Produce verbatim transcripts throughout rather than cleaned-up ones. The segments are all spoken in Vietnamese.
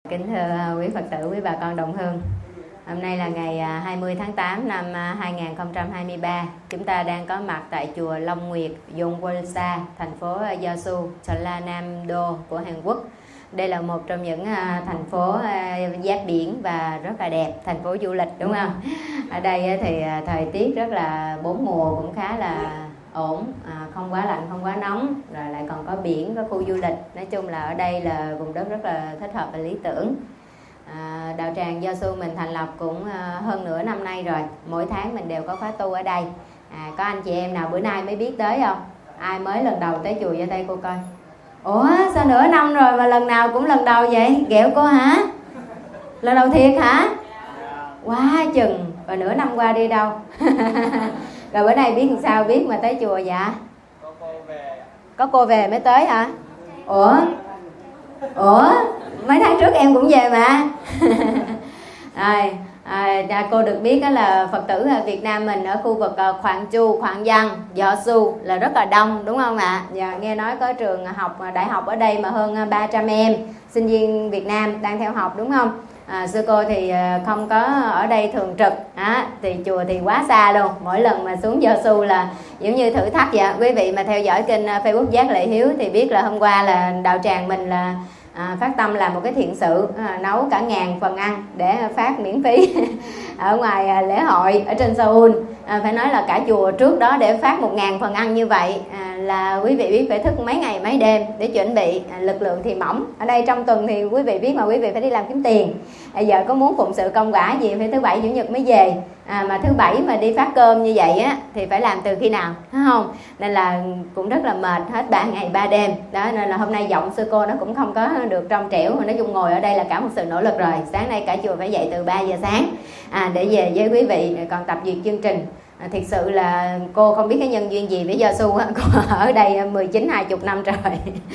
Kính thưa quý Phật tử, quý bà con đồng hương, hôm nay là ngày hai mươi tháng tám năm hai nghìn không trăm hai mươi ba. Chúng ta đang có mặt tại chùa Long Nguyệt, Yongwon-sa, thành phố Yeosu, Jeollanam-do của Hàn Quốc. Đây là một trong những thành phố giáp biển và rất là đẹp, thành phố du lịch, đúng không? Ở đây thì thời tiết rất là bốn mùa cũng khá là ổn, à, không quá lạnh, không quá nóng, rồi lại còn có biển, có khu du lịch. Nói chung là ở đây là vùng đất rất là thích hợp và lý tưởng. à, Đạo tràng Yeosu mình thành lập cũng à, hơn nửa năm nay rồi. Mỗi tháng mình đều có khóa tu ở đây. à, Có anh chị em nào bữa nay mới biết tới không? Ai mới lần đầu tới chùa giơ tay cô coi. Ủa sao nửa năm rồi mà lần nào cũng lần đầu vậy? Ghẹo cô hả? Lần đầu thiệt hả? Quá chừng. Rồi nửa năm qua đi đâu? Rồi bữa nay biết làm sao biết mà tới chùa dạ? Có cô về. Có cô về mới tới hả? Ủa? Ủa? Mấy tháng trước em cũng về mà. Rồi, à, cô được biết đó là Phật tử ở Việt Nam mình ở khu vực Khoạn Chu, Khoạn Văn, Yeosu là rất là đông, đúng không ạ? Dạ, nghe nói có trường học đại học ở đây mà hơn ba trăm em sinh viên Việt Nam đang theo học, đúng không? À, sư cô thì không có ở đây thường trực, à, thì chùa thì quá xa luôn. Mỗi lần mà xuống Yeosu là giống như thử thách vậy. Quý vị mà theo dõi kênh Facebook Giác Lệ Hiếu thì biết là hôm qua là đạo tràng mình là à, phát tâm làm một cái thiện sự, à, nấu cả ngàn phần ăn để phát miễn phí ở ngoài à, lễ hội ở trên Seoul. À, phải nói là cả chùa trước đó để phát một ngàn phần ăn như vậy à, là quý vị biết phải thức mấy ngày mấy đêm để chuẩn bị. à, lực lượng thì mỏng. Ở đây trong tuần thì quý vị biết mà quý vị phải đi làm kiếm tiền. à, giờ có muốn phụng sự công quả gì phải thứ bảy chủ nhật mới về. À, mà thứ bảy mà đi phát cơm như vậy á thì phải làm từ khi nào, đúng không? Nên là cũng rất là mệt, hết ba ngày ba đêm đó. Nên là hôm nay giọng sư cô nó cũng không có được trong trẻo, mà nói chung ngồi ở đây là cả một sự nỗ lực rồi. Sáng nay cả chùa phải dậy từ ba giờ sáng à, để về với quý vị còn tập duyệt chương trình. À, thiệt sự là cô không biết cái nhân duyên gì với Yeosu á, cô ở đây mười chín hai mươi năm rồi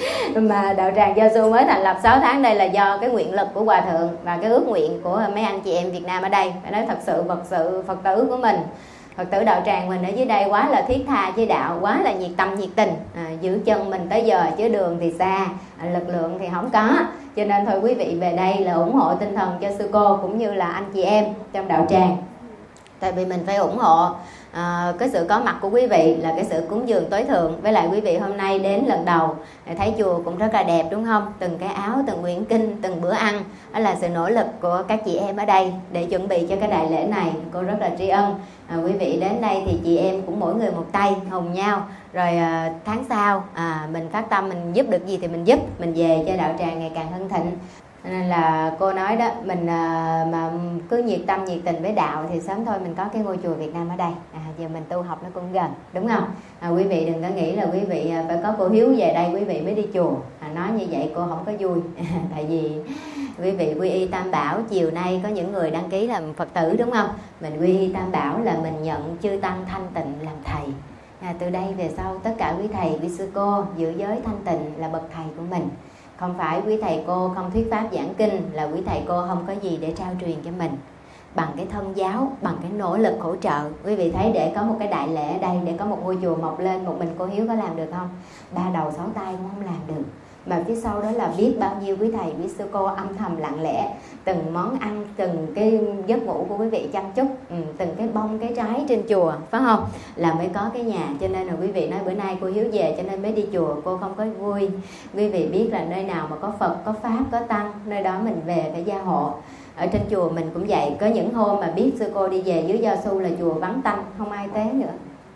mà đạo tràng Yeosu mới thành lập sáu tháng đây là do cái nguyện lực của Hòa Thượng và cái ước nguyện của mấy anh chị em Việt Nam ở đây. Phải nói thật sự Phật sự Phật tử của mình, Phật tử đạo tràng mình ở dưới đây quá là thiết tha với đạo, quá là nhiệt tâm nhiệt tình, à, giữ chân mình tới giờ chứ đường thì xa, à, lực lượng thì không có. Cho nên thôi quý vị về đây là ủng hộ tinh thần cho sư cô cũng như là anh chị em trong đạo tràng. Tại vì mình phải ủng hộ à, cái sự có mặt của quý vị là cái sự cúng dường tối thượng. Với lại quý vị hôm nay đến lần đầu thấy chùa cũng rất là đẹp, đúng không? Từng cái áo, từng quyển kinh, từng bữa ăn, đó là sự nỗ lực của các chị em ở đây để chuẩn bị cho cái đại lễ này. Cô rất là tri ân. à, quý vị đến đây thì chị em cũng mỗi người một tay hùng nhau. Rồi à, tháng sau à, mình phát tâm mình giúp được gì thì mình giúp, mình về cho đạo tràng ngày càng hưng thịnh. Nên là cô nói đó, mình à, mà cứ nhiệt tâm nhiệt tình với đạo thì sớm thôi mình có cái ngôi chùa Việt Nam ở đây. à, giờ mình tu học nó cũng gần, đúng không? à, quý vị đừng có nghĩ là quý vị phải có cô Hiếu về đây quý vị mới đi chùa. à, nói như vậy cô không có vui. Tại vì quý vị quy y Tam Bảo, chiều nay có những người đăng ký làm Phật tử, đúng không? Mình quy y Tam Bảo là mình nhận chư tăng thanh tịnh làm thầy. à, từ đây về sau tất cả quý thầy quý sư cô giữ giới thanh tịnh là bậc thầy của mình. Không phải quý thầy cô không thuyết pháp giảng kinh là quý thầy cô không có gì để trao truyền cho mình. Bằng cái thân giáo, bằng cái nỗ lực hỗ trợ. Quý vị thấy để có một cái đại lễ ở đây, để có một ngôi chùa mọc lên, một mình cô Hiếu có làm được không? Ba đầu sáu tay cũng không làm được. Mà phía sau đó là biết bao nhiêu quý thầy, quý sư cô âm thầm lặng lẽ. Từng món ăn, từng cái giấc ngủ của quý vị chăm chút, ừ, từng cái bông, cái trái trên chùa, phải không? Là mới có cái nhà. Cho nên là quý vị nói bữa nay cô Hiếu về cho nên mới đi chùa, cô không có vui. Quý vị biết là nơi nào mà có Phật, có Pháp, có Tăng, nơi đó mình về phải gia hộ. Ở trên chùa mình cũng vậy. Có những hôm mà biết sư cô đi về dưới Yeosu là chùa vắng tanh, không ai tế nữa.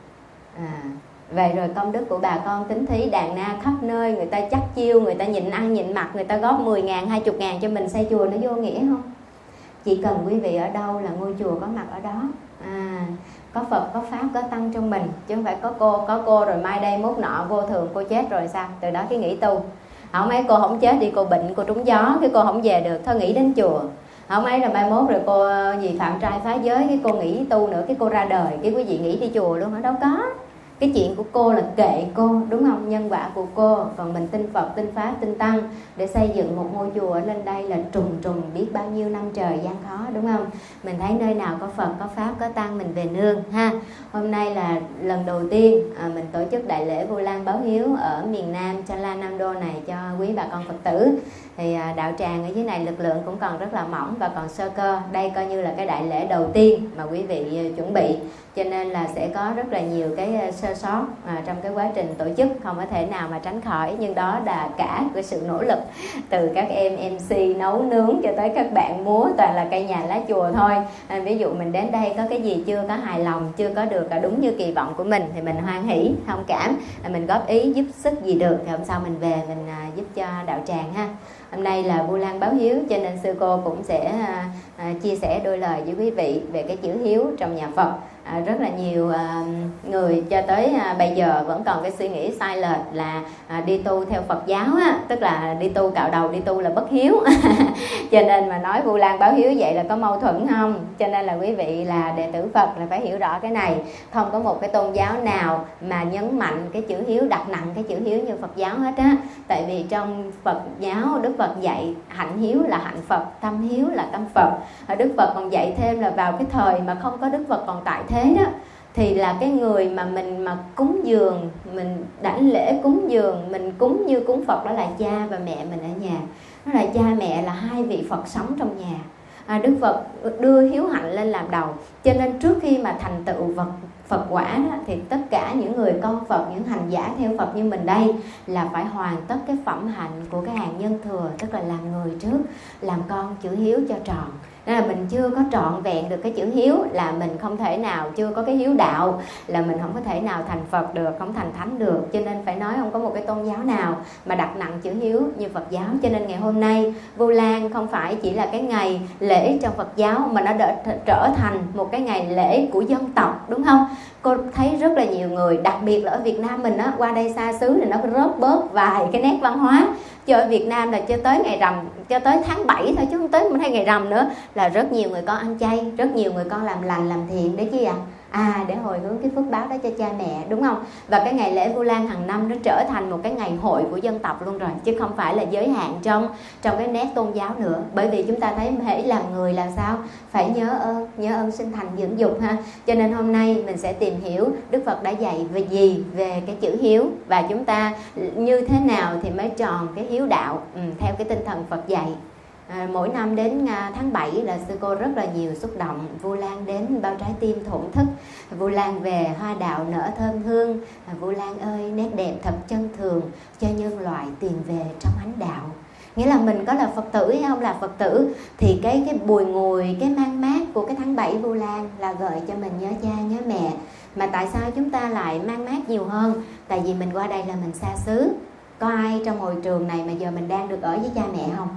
À, vậy rồi công đức của bà con tín thí đàn na khắp nơi, người ta chắc chiêu, người ta nhịn ăn nhịn mặc, người ta góp mười ngàn, hai mươi ngàn cho mình xây chùa, nó vô nghĩa không? Chỉ cần quý vị ở đâu là ngôi chùa có mặt ở đó. à, Có Phật, có Pháp, có Tăng trong mình. Chứ không phải có cô, có cô rồi mai đây mốt nọ vô thường cô chết rồi sao? Từ đó cái nghĩ tu. Không mấy cô không chết đi cô bệnh, cô trúng gió, cái cô không về được, thôi nghĩ đến chùa. Không ấy là mai mốt rồi cô gì phạm trai phá giới, cái cô nghĩ tu nữa, cái cô ra đời, cái quý vị nghĩ đi chùa luôn hả? Đâu có. cái chuyện của cô là kệ cô, đúng không? Nhân quả của cô. Còn mình tin Phật, tin Pháp, tin Tăng để xây dựng một ngôi chùa lên đây là trùng trùng biết bao nhiêu năm trời gian khó, đúng không? Mình thấy nơi nào có Phật, có Pháp, có Tăng mình về nương ha. Hôm nay là lần đầu tiên à, mình tổ chức đại lễ Vu Lan báo hiếu ở miền Nam Cha La Nam Đô này cho quý bà con Phật tử. Thì à, đạo tràng ở dưới này lực lượng cũng còn rất là mỏng và còn sơ cơ. Đây coi như là cái đại lễ đầu tiên mà quý vị chuẩn bị, cho nên là sẽ có rất là nhiều cái sơ sót à, trong cái quá trình tổ chức, không có thể nào mà tránh khỏi. Nhưng đó là cả cái sự nỗ lực từ các em em xê nấu nướng cho tới các bạn múa, toàn là cây nhà lá chùa thôi. À, ví dụ mình đến đây có cái gì chưa có hài lòng, chưa có được đúng như kỳ vọng của mình thì mình hoan hỷ, thông cảm, à, mình góp ý giúp sức gì được thì hôm sau mình về mình à, giúp cho đạo tràng ha. Hôm nay là Vu Lan báo hiếu cho nên sư cô cũng sẽ à, à, chia sẻ đôi lời với quý vị về cái chữ hiếu trong nhà Phật. À, rất là nhiều à, người cho tới à, bây giờ vẫn còn cái suy nghĩ sai lệch là à, đi tu theo Phật giáo á, tức là đi tu cạo đầu, đi tu là bất hiếu. Cho nên mà nói Vu Lan báo hiếu vậy là có mâu thuẫn không? Cho nên là quý vị là đệ tử Phật là phải hiểu rõ cái này. Không có một cái tôn giáo nào mà nhấn mạnh cái chữ hiếu, đặt nặng cái chữ hiếu như Phật giáo hết á. Tại vì trong Phật giáo Đức Phật dạy hạnh hiếu là hạnh Phật, tâm hiếu là tâm Phật. Đức Phật còn dạy thêm là vào cái thời mà không có Đức Phật còn tại thế đó, thì là cái người mà mình mà cúng dường, mình đảnh lễ cúng dường, mình cúng như cúng Phật, đó là cha và mẹ mình ở nhà. Đó là cha mẹ là hai vị Phật sống trong nhà. À, Đức Phật đưa hiếu hạnh lên làm đầu. Cho nên trước khi mà thành tựu Phật, Phật quả đó, thì tất cả những người con Phật, những hành giả theo Phật như mình đây là phải hoàn tất cái phẩm hạnh của cái hàng nhân thừa, tức là làm người trước, làm con chữ hiếu cho tròn. Nên là mình chưa có trọn vẹn được cái chữ hiếu là mình không thể nào, chưa có cái hiếu đạo là mình không có thể nào thành Phật được, không thành thánh được. Cho nên phải nói không có một cái tôn giáo nào mà đặt nặng chữ hiếu như Phật giáo. Cho nên ngày hôm nay Vu Lan không phải chỉ là cái ngày lễ trong Phật giáo mà nó đã trở thành một cái ngày lễ của dân tộc, đúng không? Cô thấy rất là nhiều người, đặc biệt là ở Việt Nam mình á, qua đây xa xứ thì nó rớt bớt vài cái nét văn hóa. Chứ ở Việt Nam là cho tới ngày rằm, cho tới tháng bảy thôi chứ không tới mình hay ngày rằm nữa là rất nhiều người con ăn chay, rất nhiều người con làm lành làm thiện để chi ạ? À, để hồi hướng cái phước báo đó cho cha mẹ, đúng không? Và cái ngày lễ Vu Lan hàng năm nó trở thành một cái ngày hội của dân tộc luôn rồi, chứ không phải là giới hạn trong trong cái nét tôn giáo nữa. Bởi vì chúng ta thấy hễ làm người là sao? Phải nhớ ơn, nhớ ơn sinh thành dưỡng dục ha. Cho nên hôm nay mình sẽ tìm hiểu Đức Phật đã dạy về gì về cái chữ hiếu, và chúng ta như thế nào thì mới tròn cái hiếu đạo ừ, theo cái tinh thần Phật dạy. À, mỗi năm đến à, tháng bảy là sư cô rất là nhiều xúc động. Vu Lan đến bao trái tim thổn thức, Vu Lan về hoa đạo nở thơm hương. À, Vu Lan ơi nét đẹp thật chân thường, cho nhân loại tìm về trong ánh đạo. Nghĩa là mình có là Phật tử hay không là Phật tử thì cái cái bùi ngùi, cái mang mát của cái tháng bảy Vu Lan là gợi cho mình nhớ cha nhớ mẹ. Mà tại sao chúng ta lại mang mát nhiều hơn? Tại vì mình qua đây là mình xa xứ. Có ai trong hội trường này mà giờ mình đang được ở với cha mẹ không?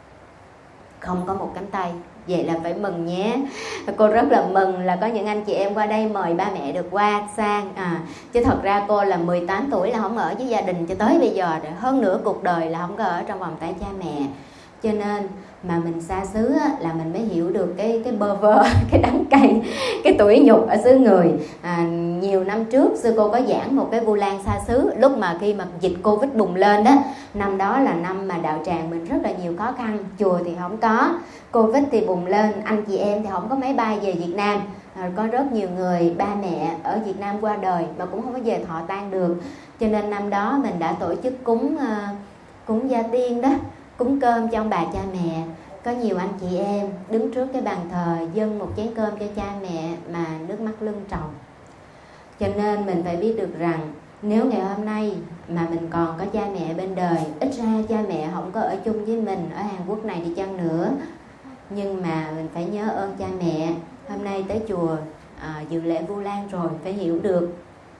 Không có một cánh tay. Vậy là phải mừng nhé. Cô rất là mừng là có những anh chị em qua đây mời ba mẹ được qua sang à, chứ thật ra cô là mười tám tuổi là không ở với gia đình cho tới bây giờ, hơn nửa cuộc đời là không có ở trong vòng tay cha mẹ. Cho nên mà mình xa xứ á, là mình mới hiểu được cái cái bơ vơ, cái đắng cay, cái tủi nhục ở xứ người. À, nhiều năm trước sư cô có giảng một cái Vu Lan xa xứ, lúc mà khi mà dịch Covid bùng lên đó, năm đó là năm mà đạo tràng mình rất là nhiều khó khăn, chùa thì không có, Covid thì bùng lên, anh chị em thì không có máy bay về Việt Nam. À, có rất nhiều người ba mẹ ở Việt Nam qua đời mà cũng không có về thọ tang được. Cho nên năm đó mình đã tổ chức cúng uh, cúng gia tiên đó, cúng cơm cho ông bà cha mẹ. Có nhiều anh chị em đứng trước cái bàn thờ dâng một chén cơm cho cha mẹ mà nước mắt lưng tròng. Cho nên mình phải biết được rằng nếu ngày hôm nay mà mình còn có cha mẹ bên đời, ít ra cha mẹ không có ở chung với mình ở Hàn Quốc này đi chăng nữa, nhưng mà mình phải nhớ ơn cha mẹ. Hôm nay tới chùa à, dự lễ Vu Lan rồi phải hiểu được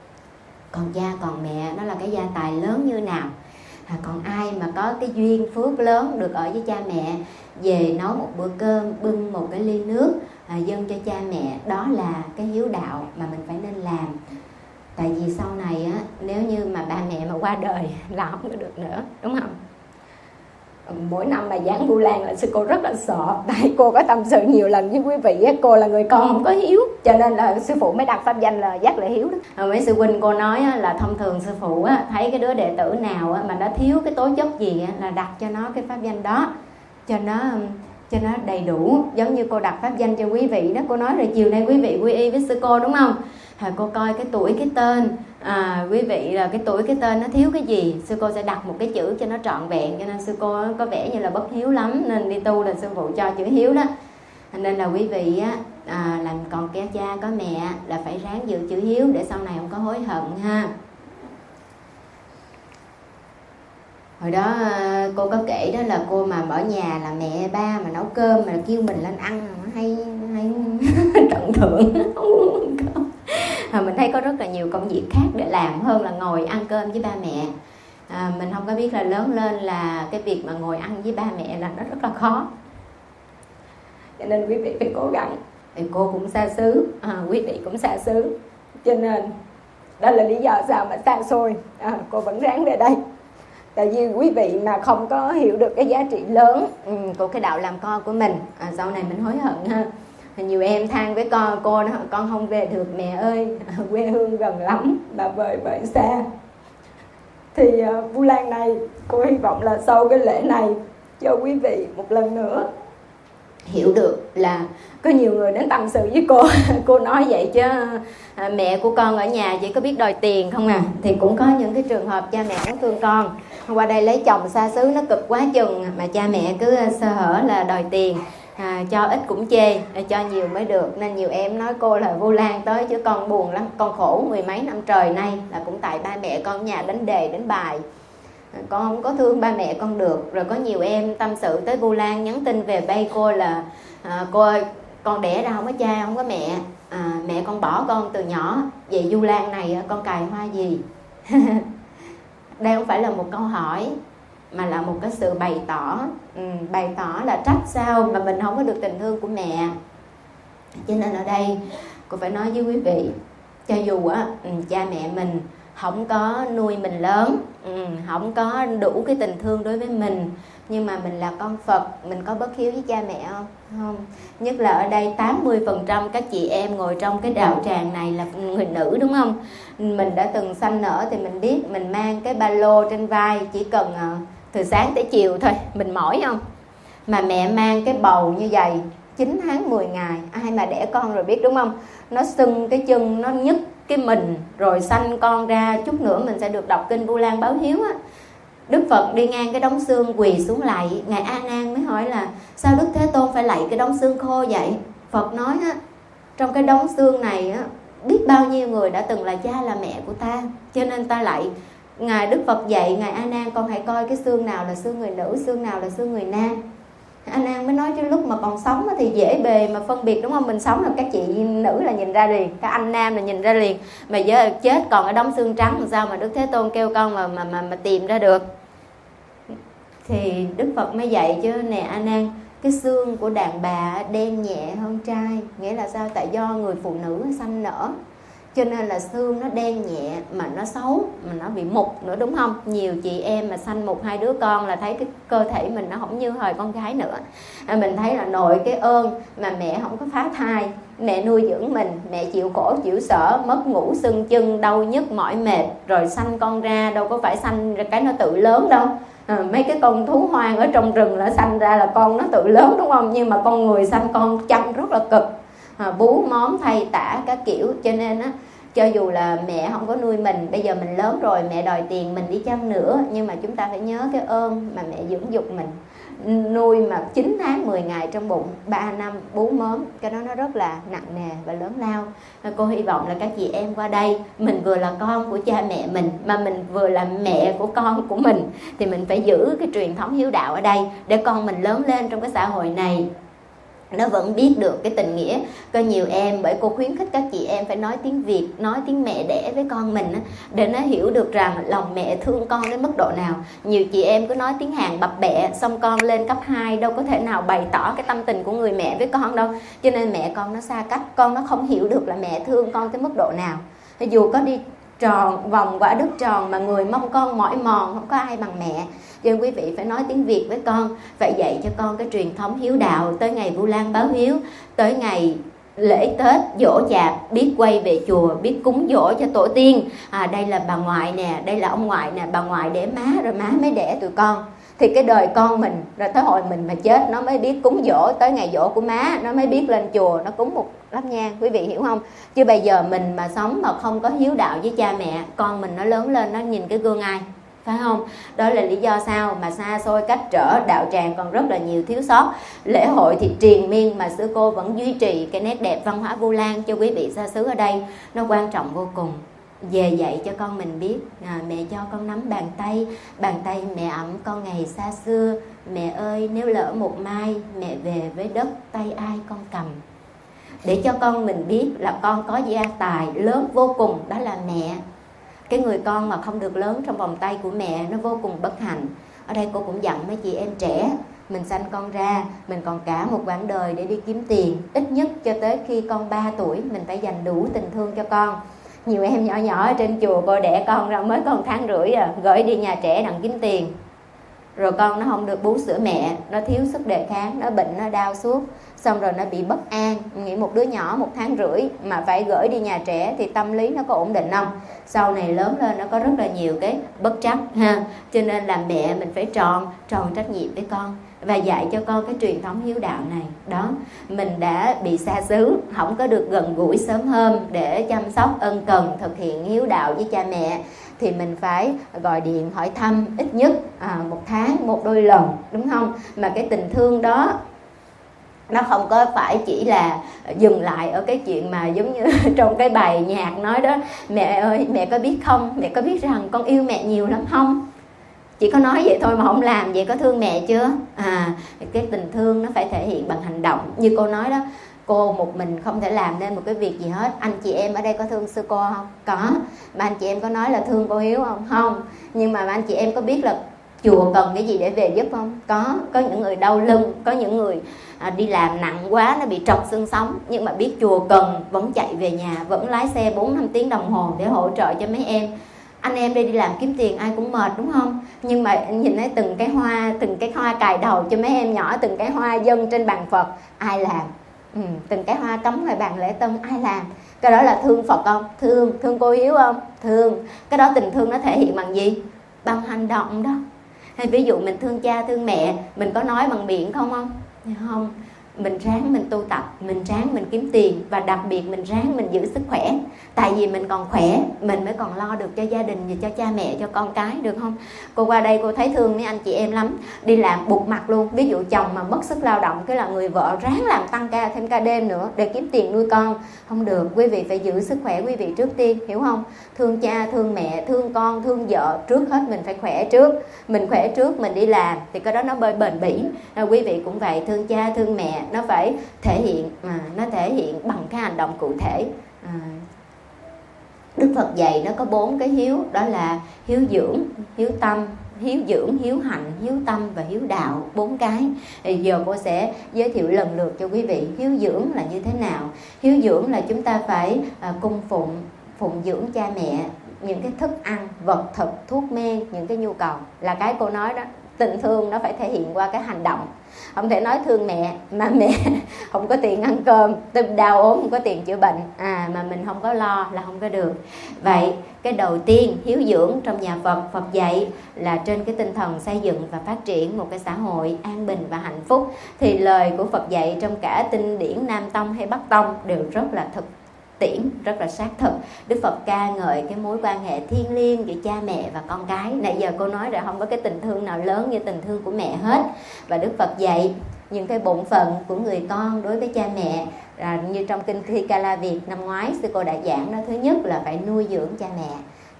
còn cha còn mẹ nó là cái gia tài lớn như nào. À, còn ai mà có cái duyên phước lớn được ở với cha mẹ, về nấu một bữa cơm, bưng một cái ly nước à, dâng cho cha mẹ, đó là cái hiếu đạo mà mình phải nên làm. Tại vì sau này á, nếu như mà ba mẹ mà qua đời là không có được nữa, đúng không? mỗi năm mà giảng Vu Lan là sư cô rất là sợ, tại cô có tâm sự nhiều lần với quý vị á, cô là người con không có hiếu, cho nên là sư phụ mới đặt pháp danh là Giác Lệ Hiếu đó. À, mấy sư huynh cô nói á, là thông thường sư phụ á, thấy cái đứa đệ tử nào á, mà nó thiếu cái tố chất gì á, là đặt cho nó cái pháp danh đó cho nó cho nó đầy đủ, giống như cô đặt pháp danh cho quý vị đó. Cô nói rồi chiều nay quý vị quy y với sư cô đúng không, à, cô coi cái tuổi cái tên, à, quý vị là cái tuổi cái tên nó thiếu cái gì, sư cô sẽ đặt một cái chữ cho nó trọn vẹn, cho nên sư cô có vẻ như là bất hiếu lắm, nên đi tu là sư phụ cho chữ hiếu đó. Nên là quý vị á, à, làm còn cái cha có mẹ là phải ráng giữ chữ hiếu để sau này không có hối hận ha. Hồi đó cô có kể đó là cô mà ở nhà là mẹ ba mà nấu cơm mà kêu mình lên ăn hay hay tận thượng à, mình thấy có rất là nhiều công việc khác để làm hơn là ngồi ăn cơm với ba mẹ. À, mình không có biết là lớn lên là cái việc mà ngồi ăn với ba mẹ là nó rất là khó, cho nên quý vị phải cố gắng. Thì cô cũng xa xứ, à, quý vị cũng xa xứ, cho nên đó là lý do sao mà xa xôi, à, cô vẫn ráng về đây. Tại vì quý vị mà không có hiểu được cái giá trị lớn ừ, của cái đạo làm con của mình, à, sau này mình hối hận ha. Nhiều em than với con cô đó, con không về được mẹ ơi, quê hương gần lắm mà vời vợi xa. Thì uh, Vu Lan này cô hy vọng là sau cái lễ này cho quý vị một lần nữa hiểu được là có nhiều người đến tâm sự với cô. Cô nói vậy chứ à, mẹ của con ở nhà chỉ có biết đòi tiền không à. Thì cũng có những cái trường hợp cha mẹ nó thương con, qua đây lấy chồng xa xứ nó cực quá chừng mà cha mẹ cứ sơ hở là đòi tiền, à, cho ít cũng chê, cho nhiều mới được. Nên nhiều em nói cô là Vu Lan tới chứ con buồn lắm, con khổ mười mấy năm trời nay là cũng tại ba mẹ con ở nhà đánh đề đánh bài, con không có thương ba mẹ con được. Rồi có nhiều em tâm sự tới Vu Lan nhắn tin về bay cô là à, cô ơi con đẻ ra không có cha không có mẹ, à, mẹ con bỏ con từ nhỏ, vậy Vu Lan này con cài hoa gì? Đây không phải là một câu hỏi mà là một cái sự bày tỏ, ừ, bày tỏ là trách sao mà mình không có được tình thương của mẹ. Cho nên ở đây cô phải nói với quý vị, cho dù á ừ, cha mẹ mình không có nuôi mình lớn, ừ, không có đủ cái tình thương đối với mình, nhưng mà mình là con Phật, mình có bất hiếu với cha mẹ không? Không. Nhất là ở đây tám mươi phần trăm các chị em ngồi trong cái đạo tràng này là người nữ đúng không? Mình đã từng sanh nở thì mình biết, mình mang cái ba lô trên vai chỉ cần từ sáng tới chiều thôi, mình mỏi không? Mà mẹ mang cái bầu như vậy chín tháng mười ngày, ai mà đẻ con rồi biết đúng không? Nó sưng cái chân, nó nhức cái mình, rồi sanh con ra chút nữa mình sẽ được đọc kinh Vu Lan báo hiếu á. Đức Phật đi ngang cái đống xương quỳ xuống lạy, ngài A Nan mới hỏi là sao Đức Thế Tôn phải lạy cái đống xương khô vậy? Phật nói á, trong cái đống xương này á, biết bao nhiêu người đã từng là cha là mẹ của ta, cho nên ta lạy. Ngài Đức Phật dạy ngài A Nan con hãy coi cái xương nào là xương người nữ, xương nào là xương người nam. A Nan mới nói chứ lúc mà còn sống thì dễ bề mà phân biệt đúng không? Mình sống là các chị nữ là nhìn ra liền, các anh nam là nhìn ra liền, mà giờ chết còn ở đống xương trắng làm sao mà Đức Thế Tôn kêu con mà mà mà, mà tìm ra được. Thì Đức Phật mới dạy chứ nè A Nan, cái xương của đàn bà đen nhẹ hơn trai, nghĩa là sao? Tại do người phụ nữ sanh nở, cho nên là xương nó đen nhẹ mà nó xấu, mà nó bị mục nữa đúng không? Nhiều chị em mà sanh một hai đứa con là thấy cái cơ thể mình nó không như hồi con gái nữa. À, mình thấy là nội cái ơn mà mẹ không có phá thai, mẹ nuôi dưỡng mình, mẹ chịu khổ chịu sở, mất ngủ sưng chân, đau nhức mỏi mệt, rồi sanh con ra đâu có phải sanh ra cái nó tự lớn đâu. À, mấy cái con thú hoang ở trong rừng là sanh ra là con nó tự lớn đúng không? Nhưng mà con người sanh con chăm rất là cực, à, bú món thay tả các kiểu. Cho nên á, cho dù là mẹ không có nuôi mình, bây giờ mình lớn rồi mẹ đòi tiền mình đi chăng nữa, nhưng mà chúng ta phải nhớ cái ơn mà mẹ dưỡng dục mình, nuôi mà chín tháng mười ngày trong bụng, ba năm bú mớm, cái đó nó rất là nặng nề và lớn lao. Cô hy vọng là các chị em qua đây, mình vừa là con của cha mẹ mình, mà mình vừa là mẹ của con của mình, thì mình phải giữ cái truyền thống hiếu đạo ở đây, để con mình lớn lên trong cái xã hội này nó vẫn biết được cái tình nghĩa. Có nhiều em, bởi cô khuyến khích các chị em phải nói tiếng Việt, nói tiếng mẹ đẻ với con mình á, để nó hiểu được rằng lòng mẹ thương con đến mức độ nào. Nhiều chị em cứ nói tiếng Hàn bập bẹ, xong con lên cấp hai đâu có thể nào bày tỏ cái tâm tình của người mẹ với con đâu, cho nên mẹ con nó xa cách, con nó không hiểu được là mẹ thương con tới mức độ nào. Dù có đi tròn, vòng quả đất tròn mà người mong con mỏi mòn, không có ai bằng mẹ. Cho nên quý vị phải nói tiếng Việt với con, phải dạy cho con cái truyền thống hiếu đạo. Tới ngày Vu Lan báo hiếu, tới ngày lễ Tết, giỗ chạp, biết quay về chùa, biết cúng giỗ cho tổ tiên. À, đây là bà ngoại nè, đây là ông ngoại nè, bà ngoại đẻ má, rồi má mới đẻ tụi con. Thì cái đời con mình, rồi tới hồi mình mà chết, nó mới biết cúng giỗ. Tới ngày giỗ của má, nó mới biết lên chùa, nó cúng một lát nhang. Quý vị hiểu không? Chứ bây giờ mình mà sống mà không có hiếu đạo với cha mẹ, con mình nó lớn lên, nó nhìn cái gương ai? Phải không? Đó là lý do sao mà xa xôi cách trở, đạo tràng còn rất là nhiều thiếu sót. Lễ hội thì triền miên mà sư cô vẫn duy trì cái nét đẹp văn hóa Vu Lan cho quý vị xa xứ ở đây. Nó quan trọng vô cùng. Về dạy cho con mình biết, à, mẹ cho con nắm bàn tay, bàn tay mẹ ẵm con ngày xa xưa. Mẹ ơi, nếu lỡ một mai mẹ về với đất, tay ai con cầm. Để cho con mình biết là con có gia tài lớn vô cùng, đó là mẹ. Cái người con mà không được lớn trong vòng tay của mẹ nó vô cùng bất hạnh. Ở đây cô cũng dặn mấy chị em trẻ, mình sanh con ra, mình còn cả một quãng đời để đi kiếm tiền. Ít nhất cho tới khi con ba tuổi mình phải dành đủ tình thương cho con. Nhiều em nhỏ nhỏ ở trên chùa cô đẻ con ra mới còn tháng rưỡi à, gửi đi nhà trẻ đặng kiếm tiền. Rồi con nó không được bú sữa mẹ, nó thiếu sức đề kháng, nó bệnh, nó đau suốt. Xong rồi nó bị bất an. Nghĩ một đứa nhỏ một tháng rưỡi mà phải gửi đi nhà trẻ thì tâm lý nó có ổn định không? Sau này lớn lên nó có rất là nhiều cái bất trắc ha. Cho nên là mẹ mình phải tròn tròn trách nhiệm với con và dạy cho con cái truyền thống hiếu đạo này. Đó, mình đã bị xa xứ, không có được gần gũi sớm hôm để chăm sóc ân cần thực hiện hiếu đạo với cha mẹ, thì mình phải gọi điện hỏi thăm ít nhất à, một tháng một đôi lần, đúng không? Mà cái tình thương đó nó không có phải chỉ là dừng lại ở cái chuyện mà giống như trong cái bài nhạc nói đó, mẹ ơi mẹ có biết không, mẹ có biết rằng con yêu mẹ nhiều lắm không? Chỉ có nói vậy thôi mà không làm, vậy có thương mẹ chưa? À, cái tình thương nó phải thể hiện bằng hành động. Như cô nói đó, cô một mình không thể làm nên một cái việc gì hết. Anh chị em ở đây có thương sư cô không? Có. Mà anh chị em có nói là thương cô Hiếu không? Không. Nhưng mà anh chị em có biết là chùa cần cái gì để về giúp không? Có. Có những người đau lưng, có những người à, đi làm nặng quá nó bị trật xương sống, nhưng mà biết chùa cần vẫn chạy về nhà, vẫn lái xe bốn năm tiếng đồng hồ để hỗ trợ cho mấy em. Anh em đây đi làm kiếm tiền ai cũng mệt, đúng không? Nhưng mà nhìn thấy từng cái hoa, từng cái hoa cài đầu cho mấy em nhỏ, từng cái hoa dâng trên bàn Phật, ai làm? Ừ, từng cái hoa cắm ngoài bàn lễ tân, ai làm? Cái đó là thương Phật không? Thương. Thương cô Hiếu không? Thương. Cái đó tình thương nó thể hiện bằng gì? Bằng hành động đó. Hay ví dụ mình thương cha thương mẹ, mình có nói bằng miệng không không? Không. Mình ráng mình tu tập, mình ráng mình kiếm tiền, và đặc biệt mình ráng mình giữ sức khỏe. Tại vì mình còn khỏe, mình mới còn lo được cho gia đình và cho cha mẹ, cho con cái, được không? Cô qua đây cô thấy thương mấy anh chị em lắm, đi làm buộc mặt luôn. Ví dụ chồng mà mất sức lao động, cái là người vợ ráng làm tăng ca thêm ca đêm nữa để kiếm tiền nuôi con. Không được, quý vị phải giữ sức khỏe quý vị trước tiên, hiểu không? Thương cha, thương mẹ, thương con, thương vợ, trước hết mình phải khỏe trước. Mình khỏe trước mình đi làm thì cái đó nó bơi bền bỉ. À, quý vị cũng vậy, thương cha, thương mẹ, nó phải thể hiện, à, nó thể hiện bằng cái hành động cụ thể. À, Đức Phật dạy nó có bốn cái hiếu, đó là hiếu dưỡng, hiếu tâm, hiếu dưỡng, hiếu hạnh, hiếu tâm và hiếu đạo. Bốn cái. Thì giờ cô sẽ giới thiệu lần lượt cho quý vị. Hiếu dưỡng là như thế nào? Hiếu dưỡng là chúng ta phải à, cung phụng, phụng dưỡng cha mẹ, những cái thức ăn, vật thực, thuốc men, những cái nhu cầu. Là cái cô nói đó, tình thương nó phải thể hiện qua cái hành động. Không thể nói thương mẹ mà mẹ không có tiền ăn cơm, tâm đau ốm không có tiền chữa bệnh, à mà mình không có lo là không có được. Vậy cái đầu tiên hiếu dưỡng trong nhà Phật, Phật dạy là trên cái tinh thần xây dựng và phát triển một cái xã hội an bình và hạnh phúc. Thì lời của Phật dạy trong cả kinh điển Nam Tông hay Bắc Tông đều rất là thực tiễn, rất là xác thực. Đức Phật ca ngợi cái mối quan hệ thiêng liêng giữa cha mẹ và con cái. Nãy giờ cô nói rồi, không có cái tình thương nào lớn như tình thương của mẹ hết. Và Đức Phật dạy những cái bổn phận của người con đối với cha mẹ, à, như trong kinh Thi Ca La Việt năm ngoái sư cô đã giảng đó. Thứ nhất là phải nuôi dưỡng cha mẹ,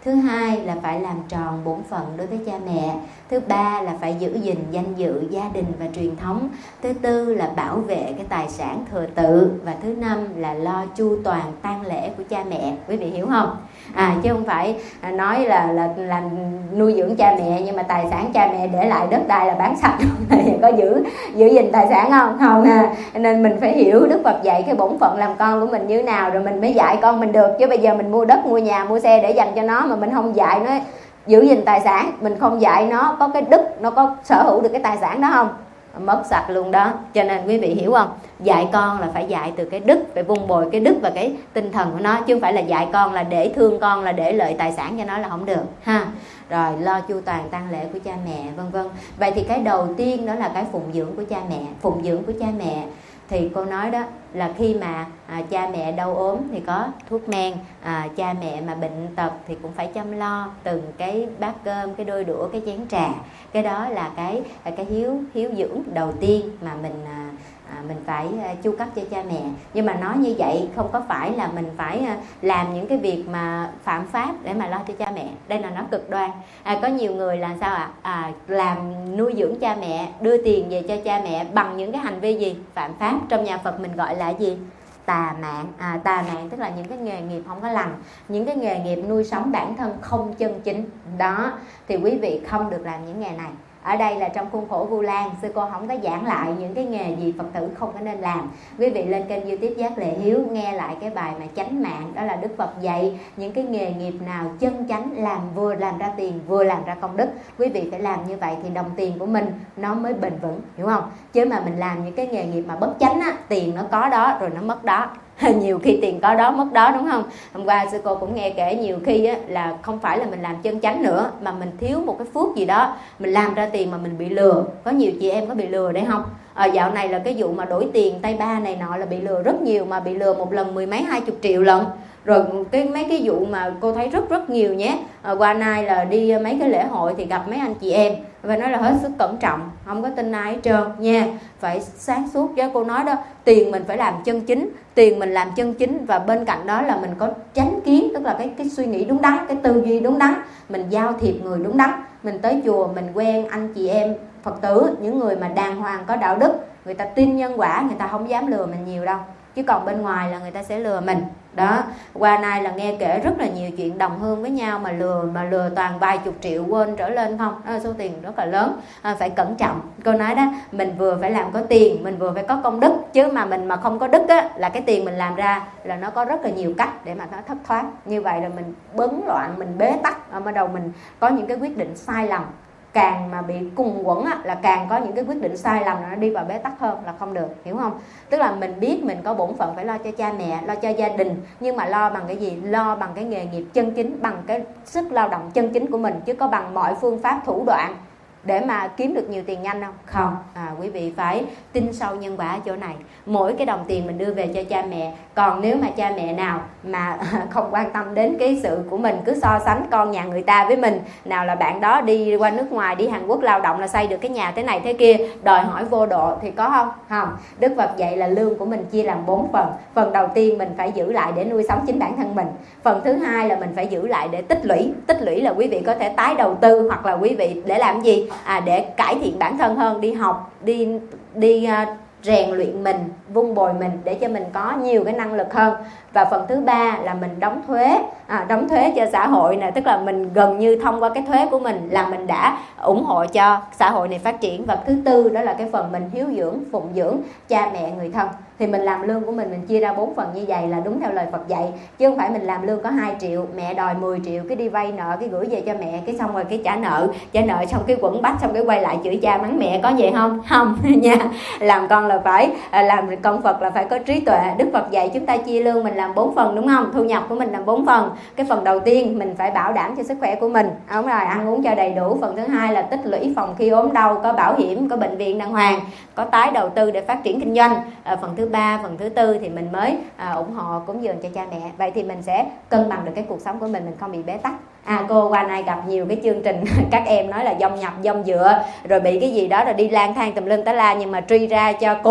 Thứ hai là phải làm tròn bổn phận đối với cha mẹ. Thứ ba là phải giữ gìn danh dự gia đình và truyền thống. Thứ tư là bảo vệ cái tài sản thừa tự. Và thứ năm là lo chu toàn tang lễ của cha mẹ. Quý vị hiểu không? À, chứ không phải nói là, là làm nuôi dưỡng cha mẹ nhưng mà tài sản cha mẹ để lại đất đai là bán sạch thì có giữ giữ gìn tài sản không? Không à. Nên mình phải hiểu Đức Phật dạy cái bổn phận làm con của mình như thế nào rồi mình mới dạy con mình được. Chứ bây giờ mình mua đất, mua nhà, mua xe để dành cho nó mà mình không dạy nó giữ gìn tài sản, mình không dạy nó có cái đức, nó có sở hữu được cái tài sản đó không? Mất sạch luôn đó. Cho nên quý vị hiểu không? Dạy con là phải dạy từ cái đức, phải vun bồi cái đức và cái tinh thần của nó, chứ không phải là dạy con là để thương con, là để lợi tài sản cho nó là không được ha. Rồi lo chu toàn tang lễ của cha mẹ vân vân. Vậy thì cái đầu tiên đó là cái phụng dưỡng của cha mẹ. Phụng dưỡng của cha mẹ thì cô nói đó là khi mà à, cha mẹ đau ốm thì có thuốc men, à, cha mẹ mà bệnh tật thì cũng phải chăm lo từng cái bát cơm, cái đôi đũa, cái chén trà. Cái đó là cái cái hiếu hiếu dưỡng đầu tiên mà mình à, à, mình phải à, chu cấp cho cha mẹ. Nhưng mà nói như vậy không có phải là mình phải à, làm những cái việc mà phạm pháp để mà lo cho cha mẹ. Đây là nó cực đoan. À, có nhiều người là sao ạ? À? À, làm nuôi dưỡng cha mẹ, đưa tiền về cho cha mẹ bằng những cái hành vi gì? Phạm pháp. Trong nhà Phật mình gọi là gì? Tà mạng. À, tà mạng tức là những cái nghề nghiệp không có lành, những cái nghề nghiệp nuôi sống bản thân không chân chính. Đó, thì quý vị không được làm những nghề này. Ở đây là trong khuôn khổ Vu Lan, sư cô không có giảng lại những cái nghề gì Phật tử không có nên làm. Quý vị lên kênh YouTube Giác Lệ Hiếu nghe lại cái bài mà chánh mạng, đó là Đức Phật dạy những cái nghề nghiệp nào chân chánh, làm vừa làm ra tiền vừa làm ra công đức. Quý vị phải làm như vậy thì đồng tiền của mình nó mới bền vững, hiểu không? Chứ mà mình làm những cái nghề nghiệp mà bất chánh á, tiền nó có đó rồi nó mất đó. Nhiều khi tiền có đó mất đó, đúng không? Hôm qua sư cô cũng nghe kể nhiều khi á, là không phải là mình làm chân chánh nữa mà mình thiếu một cái phước gì đó, mình làm ra tiền mà mình bị lừa. Có nhiều chị em có bị lừa đấy không? À, dạo này là cái vụ mà đổi tiền Tây Ba này nọ là bị lừa rất nhiều, mà bị lừa một lần mười mấy hai chục triệu lần. Rồi cái mấy cái vụ mà cô thấy rất rất nhiều nhé. À, qua nay là đi mấy cái lễ hội thì gặp mấy anh chị em và nói là hết sức cẩn trọng, không có tin ai hết trơn nha, phải sáng suốt. Chứ cô nói đó, tiền mình phải làm chân chính, tiền mình làm chân chính và bên cạnh đó là mình có chánh kiến, tức là cái cái suy nghĩ đúng đắn, cái tư duy đúng đắn, mình giao thiệp người đúng đắn. Mình tới chùa mình quen anh chị em Phật tử, những người mà đàng hoàng có đạo đức, người ta tin nhân quả, người ta không dám lừa mình nhiều đâu. Chứ còn bên ngoài là người ta sẽ lừa mình. Đó, qua nay là nghe kể rất là nhiều chuyện đồng hương với nhau mà lừa mà lừa toàn vài chục triệu quên trở lên không. Đó là số tiền rất là lớn. À, phải cẩn trọng. Cô nói đó, mình vừa phải làm có tiền, mình vừa phải có công đức. Chứ mà mình mà không có đức á, là cái tiền mình làm ra là nó có rất là nhiều cách để mà nó thất thoát. Như vậy là mình bấn loạn, mình bế tắc, ở đầu mình có những cái quyết định sai lầm. Càng mà bị cùng quẩn á, là càng có những cái quyết định sai lầm, nó đi vào bế tắc hơn, là không được, hiểu không? Tức là mình biết mình có bổn phận phải lo cho cha mẹ, lo cho gia đình, nhưng mà lo bằng cái gì? Lo bằng cái nghề nghiệp chân chính, bằng cái sức lao động chân chính của mình, chứ có bằng mọi phương pháp thủ đoạn để mà kiếm được nhiều tiền nhanh không? Không. À, quý vị phải tin sâu nhân quả ở chỗ này. Mỗi cái đồng tiền mình đưa về cho cha mẹ. Còn nếu mà cha mẹ nào mà không quan tâm đến cái sự của mình, cứ so sánh con nhà người ta với mình, nào là bạn đó đi qua nước ngoài, đi Hàn Quốc lao động là xây được cái nhà thế này thế kia, đòi hỏi vô độ thì có không? Không. Đức Phật dạy là lương của mình chia làm bốn phần. Phần đầu tiên mình phải giữ lại để nuôi sống chính bản thân mình. Phần thứ hai là mình phải giữ lại để tích lũy. Tích lũy là quý vị có thể tái đầu tư, hoặc là quý vị để làm gì? À, để cải thiện bản thân hơn, đi học, đi đi uh, rèn luyện mình, vun bồi mình để cho mình có nhiều cái năng lực hơn. Và phần thứ ba là mình đóng thuế, à, đóng thuế cho xã hội nè, tức là mình gần như thông qua cái thuế của mình là mình đã ủng hộ cho xã hội này phát triển. Và thứ tư đó là cái phần mình hiếu dưỡng, phụng dưỡng cha mẹ, người thân. Thì mình làm lương của mình, mình chia ra bốn phần như vậy là đúng theo lời Phật dạy. Chứ không phải mình làm lương có hai triệu, mẹ đòi mười triệu, cái đi vay nợ, cái gửi về cho mẹ, cái xong rồi cái trả nợ, trả nợ xong cái quẩn bách, xong cái quay lại chửi cha mắng mẹ, có vậy không? Không nha. Làm con là phải, làm con Phật là phải có trí tuệ. Đức Phật dạy chúng ta chia lương mình làm bốn phần, đúng không? Thu nhập của mình làm bốn phần. Cái phần đầu tiên mình phải bảo đảm cho sức khỏe của mình, đúng rồi, ăn uống cho đầy đủ. Phần thứ hai là tích lũy phòng khi ốm đau, có bảo hiểm, có bệnh viện đàng hoàng, có tái đầu tư để phát triển kinh doanh. À, phần thứ ba, phần thứ tư thì mình mới à, ủng hộ cúng dường cho cha mẹ. Vậy thì mình sẽ cân bằng được cái cuộc sống của mình, mình không bị bế tắc. À, cô qua nay gặp nhiều cái chương trình các em nói là dông nhập dông dựa, rồi bị cái gì đó rồi đi lang thang tùm lum tá la, nhưng mà truy ra cho cùng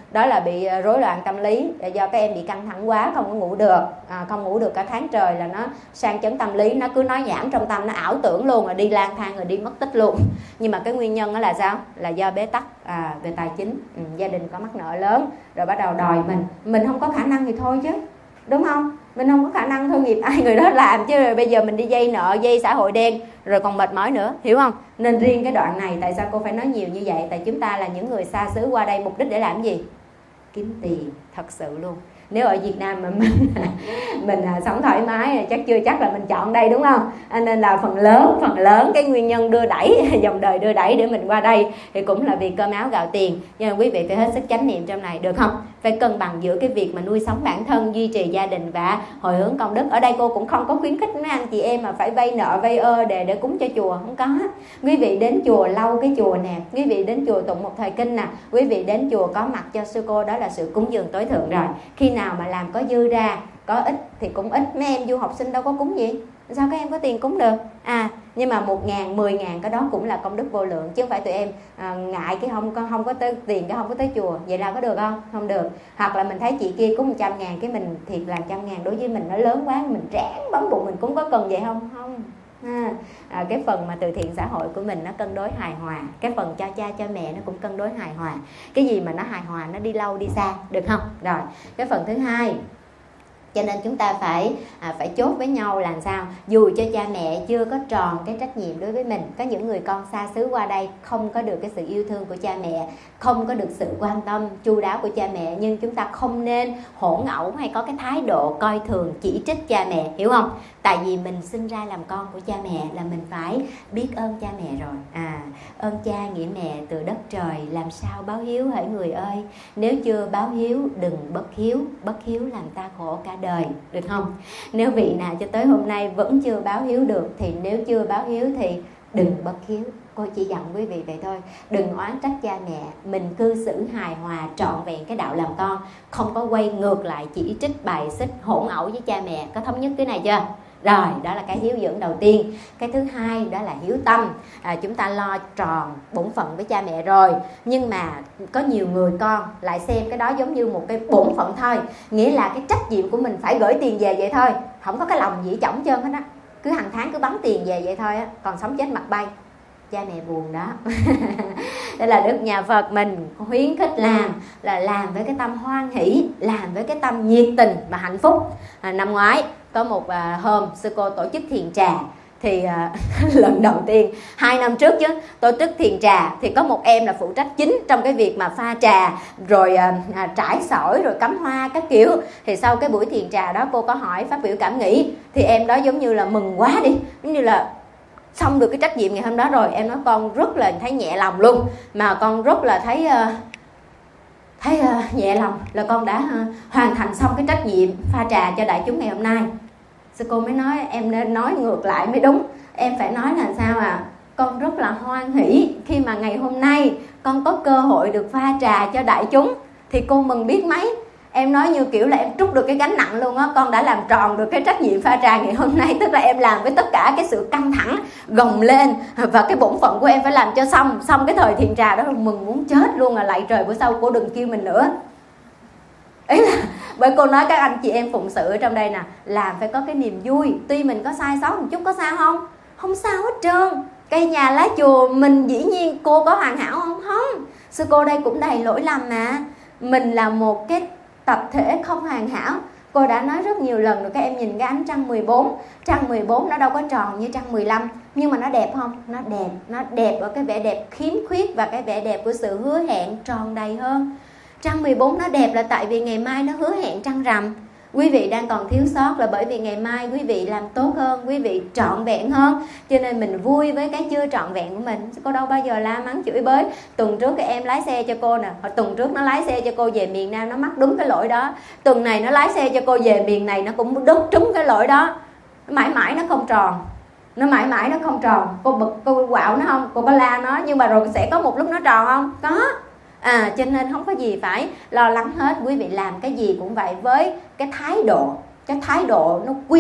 đó là bị rối loạn tâm lý, do các em bị căng thẳng quá, không có ngủ được, à, không ngủ được cả tháng trời là nó sang chấn tâm lý, nó cứ nói nhảm trong tâm, nó ảo tưởng luôn, rồi đi lang thang, rồi đi mất tích luôn. Nhưng mà cái nguyên nhân đó là sao? Là do bế tắc à, về tài chính, ừ, gia đình có mắc nợ lớn, rồi bắt đầu đòi mình, mình không có khả năng thì thôi chứ, đúng không? Mình không có khả năng thôi, nghiệp ai người đó làm chứ, rồi bây giờ mình đi dây nợ, dây xã hội đen, rồi còn mệt mỏi nữa, hiểu không? Nên riêng cái đoạn này, tại sao cô phải nói nhiều như vậy? Tại chúng ta là những người xa xứ qua đây mục đích để làm gì? Kiếm tiền, thật sự luôn. Nếu ở Việt Nam mà mình mình sống thoải mái chắc chưa chắc là mình chọn đây, đúng không? Nên là phần lớn phần lớn cái nguyên nhân đưa đẩy dòng đời đưa đẩy để mình qua đây thì cũng là vì cơm áo gạo tiền. Nhưng mà quý vị phải hết sức chánh niệm trong này, được không? Phải cân bằng giữa cái việc mà nuôi sống bản thân, duy trì gia đình và hồi hướng công đức. Ở đây cô cũng không có khuyến khích mấy anh chị em mà phải vay nợ vay ơ để để cúng cho chùa, không có. Quý vị đến chùa lau cái chùa nè, quý vị đến chùa tụng một thời kinh nè, quý vị đến chùa có mặt cho sư cô, đó là sự cúng dường tối thượng rồi. Khi nào mà làm có dư ra, có ít thì cũng ít. Mấy em du học sinh đâu có cúng gì, sao các em có tiền cúng được? À, nhưng mà một ngàn, mười ngàn cái đó cũng là công đức vô lượng, chứ không phải tụi em à, ngại cái không có không có tới tiền, cái không có tới chùa, vậy là có được không? Không được. Hoặc là mình thấy chị kia cúng một trăm ngàn, cái mình thiệt làm trăm ngàn đối với mình nó lớn quá, mình ráng bấm bụng mình cũng có cần vậy không? Không. À, à, cái phần mà từ thiện xã hội của mình nó cân đối hài hòa, cái phần cho cha cho mẹ nó cũng cân đối hài hòa. Cái gì mà nó hài hòa nó đi lâu đi xa, được không? Rồi, cái phần thứ hai, cho nên chúng ta phải à, phải chốt với nhau làm sao dù cho cha mẹ chưa có tròn cái trách nhiệm đối với mình. Có những người con xa xứ qua đây không có được cái sự yêu thương của cha mẹ, không có được sự quan tâm chu đáo của cha mẹ, nhưng chúng ta không nên hỗn ẩu hay có cái thái độ coi thường chỉ trích cha mẹ, hiểu không? Tại vì mình sinh ra làm con của cha mẹ là mình phải biết ơn cha mẹ rồi. À, ơn cha nghĩa mẹ từ đất trời, làm sao báo hiếu hỡi người ơi. Nếu chưa báo hiếu đừng bất hiếu, bất hiếu làm ta khổ cả đời, được không? Nếu vị nào cho tới hôm nay vẫn chưa báo hiếu được thì nếu chưa báo hiếu thì đừng bất hiếu. Cô chỉ dặn quý vị vậy thôi, đừng oán trách cha mẹ, mình cư xử hài hòa trọn vẹn cái đạo làm con, không có quay ngược lại chỉ trích bài xích hỗn ẩu với cha mẹ. Có thống nhất cái này chưa? Rồi, đó là cái hiếu dưỡng đầu tiên. Cái thứ hai đó là hiếu tâm. à, Chúng ta lo tròn bổn phận với cha mẹ rồi, nhưng mà có nhiều người con lại xem cái đó giống như một cái bổn phận thôi, nghĩa là cái trách nhiệm của mình phải gửi tiền về vậy thôi, không có cái lòng gì chổng trơn hết á, cứ hàng tháng cứ bắn tiền về vậy thôi á, còn sống chết mặt bay. Cha mẹ buồn đó. Đây là Đức Nhà Phật mình khuyến khích làm là làm với cái tâm hoan hỷ, làm với cái tâm nhiệt tình và hạnh phúc. à, Năm ngoái có một à, hôm sư cô tổ chức thiền trà, thì à, lần đầu tiên hai năm trước chứ tổ chức thiền trà thì có một em là phụ trách chính trong cái việc mà pha trà, rồi à, à, trải sỏi, rồi cắm hoa các kiểu. Thì sau cái buổi thiền trà đó cô có hỏi phát biểu cảm nghĩ, thì em đó giống như là mừng quá đi, giống như là xong được cái trách nhiệm ngày hôm đó rồi. Em nói con rất là thấy nhẹ lòng luôn, mà con rất là thấy uh, thấy uh, nhẹ lòng là con đã uh, hoàn thành xong cái trách nhiệm pha trà cho đại chúng ngày hôm nay. Sư cô mới nói em nên nói ngược lại mới đúng, em phải nói là sao à, con rất là hoan hỷ khi mà ngày hôm nay con có cơ hội được pha trà cho đại chúng, thì cô mừng biết mấy. Em nói như kiểu là em trút được cái gánh nặng luôn á, con đã làm tròn được cái trách nhiệm pha trà ngày hôm nay, tức là em làm với tất cả cái sự căng thẳng gồng lên, và cái bổn phận của em phải làm cho xong xong cái thời thiền trà đó. Mừng muốn chết luôn, là lạy trời bữa sau cô đừng kêu mình nữa. Ý là bởi cô nói các anh chị em phụng sự ở trong đây nè, làm phải có cái niềm vui, tuy mình có sai sót một chút có sao không? Không sao hết trơn. Cây nhà lá chùa mình dĩ nhiên cô có hoàn hảo không? Không. Sư cô đây cũng đầy lỗi lầm mà. Mình là một cái tập thể không hoàn hảo. Cô đã nói rất nhiều lần rồi, các em nhìn cái ánh trăng mười bốn, trăng mười bốn nó đâu có tròn như trăng mười lăm, nhưng mà nó đẹp không? Nó đẹp, nó đẹp ở cái vẻ đẹp khiếm khuyết và cái vẻ đẹp của sự hứa hẹn tròn đầy hơn. Trăng mười bốn nó đẹp là tại vì ngày mai nó hứa hẹn trăng rằm. Quý vị đang còn thiếu sót là bởi vì ngày mai quý vị làm tốt hơn, quý vị trọn vẹn hơn, cho nên mình vui với cái chưa trọn vẹn của mình. Cô đâu bao giờ la mắng chửi bới. Tuần trước cái em lái xe cho cô nè, tuần trước nó lái xe cho cô về miền Nam, nó mắc đúng cái lỗi đó. Tuần này nó lái xe cho cô về miền này, nó cũng đốt trúng cái lỗi đó. Mãi mãi nó không tròn, nó mãi mãi nó không tròn. Cô bực, cô quạo nó không, cô có la nó, nhưng mà rồi sẽ có một lúc nó tròn không? Có. À, cho nên không có gì phải lo lắng hết. Quý vị làm cái gì cũng vậy với cái thái độ, cái thái độ nó quy định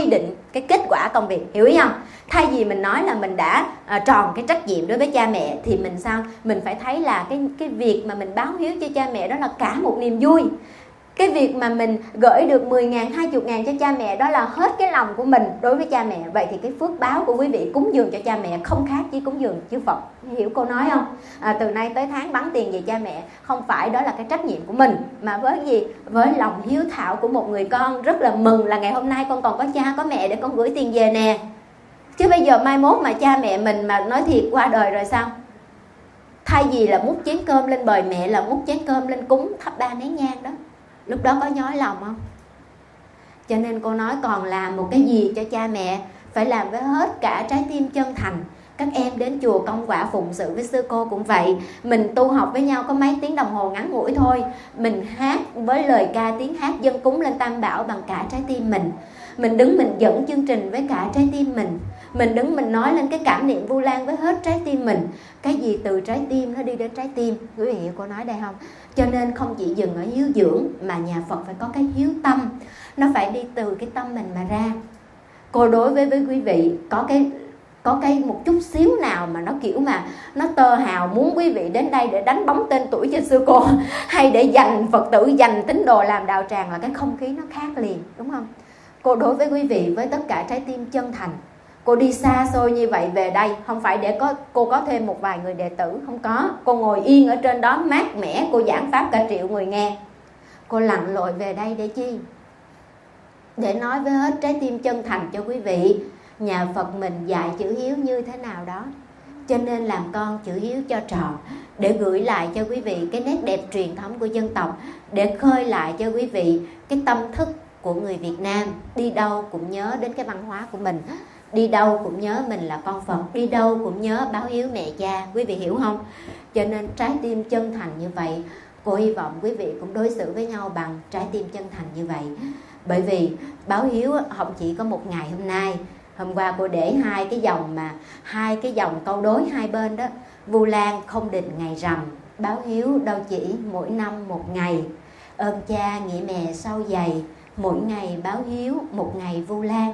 cái kết quả công việc, hiểu ý không? Thay vì mình nói là mình đã à, tròn cái trách nhiệm đối với cha mẹ, thì mình sao? Mình phải thấy là cái cái việc mà mình báo hiếu cho cha mẹ đó là cả một niềm vui. Cái việc mà mình gửi được mười ngàn, hai mươi ngàn cho cha mẹ đó là hết cái lòng của mình đối với cha mẹ. Vậy thì cái phước báo của quý vị cúng dường cho cha mẹ không khác với cúng dường chư Phật. Hiểu cô nói không? À, từ nay tới tháng bắn tiền về cha mẹ, không phải đó là cái trách nhiệm của mình, mà với gì? Với lòng hiếu thảo của một người con rất là mừng là ngày hôm nay con còn có cha có mẹ để con gửi tiền về nè. Chứ bây giờ mai mốt mà cha mẹ mình mà nói thiệt qua đời rồi sao? Thay vì là múc chén cơm lên bời mẹ là múc chén cơm lên cúng thắp ba nén nhang đó. Lúc đó có nhói lòng không? Cho nên cô nói còn làm một cái gì cho cha mẹ, phải làm với hết cả trái tim chân thành. Các em đến chùa công quả phụng sự với sư cô cũng vậy. Mình tu học với nhau có mấy tiếng đồng hồ ngắn ngủi thôi. Mình hát với lời ca tiếng hát dân cúng lên Tam Bảo bằng cả trái tim mình. Mình đứng mình dẫn chương trình với cả trái tim mình. Mình đứng mình nói lên cái cảm niệm Vu Lan với hết trái tim mình. Cái gì từ trái tim nó đi đến trái tim. Quý vị hiểu cô nói đây không? Cho nên không chỉ dừng ở hiếu dưỡng, mà nhà Phật phải có cái hiếu tâm. Nó phải đi từ cái tâm mình mà ra. Cô đối với với quý vị có cái có cái một chút xíu nào mà nó kiểu mà nó tơ hào muốn quý vị đến đây để đánh bóng tên tuổi cho sư cô, hay để dành Phật tử, dành tín đồ làm đạo tràng, là cái không khí nó khác liền, đúng không? Cô đối với quý vị với tất cả trái tim chân thành. Cô đi xa xôi như vậy về đây không phải để có cô có thêm một vài người đệ tử, không có. Cô ngồi yên ở trên đó mát mẻ, cô giảng pháp cả triệu người nghe. Cô lặn lội về đây để chi? Để nói với hết trái tim chân thành cho quý vị nhà Phật mình dạy chữ hiếu như thế nào đó. Cho nên làm con chữ hiếu cho tròn, để gửi lại cho quý vị cái nét đẹp truyền thống của dân tộc, để khơi lại cho quý vị cái tâm thức của người Việt Nam. Đi đâu cũng nhớ đến cái văn hóa của mình, đi đâu cũng nhớ mình là con Phật, đi đâu cũng nhớ báo hiếu mẹ cha. Quý vị hiểu không? Cho nên trái tim chân thành như vậy, cô hy vọng quý vị cũng đối xử với nhau bằng trái tim chân thành như vậy. Bởi vì báo hiếu không chỉ có một ngày hôm nay. Hôm qua cô để hai cái dòng mà hai cái dòng câu đối hai bên đó. Vu Lan không định ngày rằm, báo hiếu đâu chỉ mỗi năm một ngày. Ơn cha nghĩa mẹ sâu dày, mỗi ngày báo hiếu một ngày Vu Lan.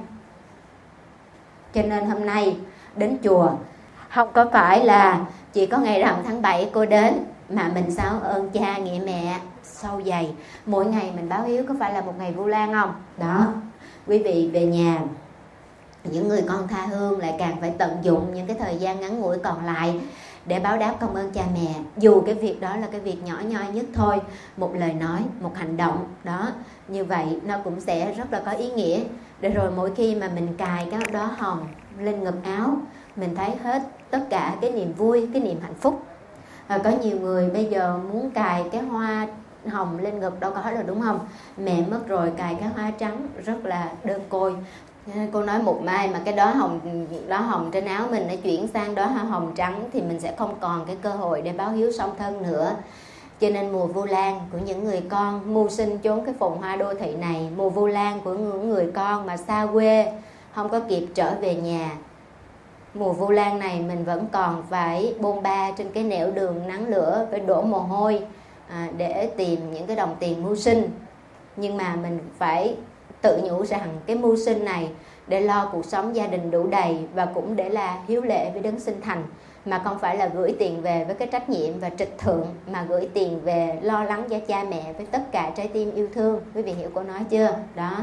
Cho nên hôm nay đến chùa không có phải là chỉ có ngày rằm tháng bảy cô đến, mà mình sao ơn cha nghĩa mẹ sâu dày, mỗi ngày mình báo hiếu, có phải là một ngày Vu Lan không? Đó, quý vị về nhà, những người con tha hương lại càng phải tận dụng những cái thời gian ngắn ngủi còn lại để báo đáp công ơn cha mẹ. Dù cái việc đó là cái việc nhỏ nhoi nhất thôi, một lời nói, một hành động đó, như vậy nó cũng sẽ rất là có ý nghĩa. Để rồi mỗi khi mà mình cài cái đó hồng lên ngực áo, mình thấy hết tất cả cái niềm vui, cái niềm hạnh phúc. À, có nhiều người bây giờ muốn cài cái hoa hồng lên ngực đâu có rồi, đúng không? Mẹ mất rồi cài cái hoa trắng rất là đơn côi. Cô nói một mai mà cái đó hồng đó hồng trên áo mình nó chuyển sang đó hồng trắng, thì mình sẽ không còn cái cơ hội để báo hiếu song thân nữa. Cho nên mùa Vu Lan của những người con mưu sinh trốn cái phồn hoa đô thị này, mùa Vu Lan của những người con mà xa quê không có kịp trở về nhà, mùa Vu Lan này mình vẫn còn phải bôn ba trên cái nẻo đường nắng lửa, phải đổ mồ hôi à, để tìm những cái đồng tiền mưu sinh. Nhưng mà mình phải tự nhủ rằng cái mưu sinh này để lo cuộc sống gia đình đủ đầy, và cũng để là hiếu lệ với đấng sinh thành, mà không phải là gửi tiền về với cái trách nhiệm và trịch thượng, mà gửi tiền về lo lắng cho cha mẹ với tất cả trái tim yêu thương. Quý vị hiểu cô nói chưa? Đó,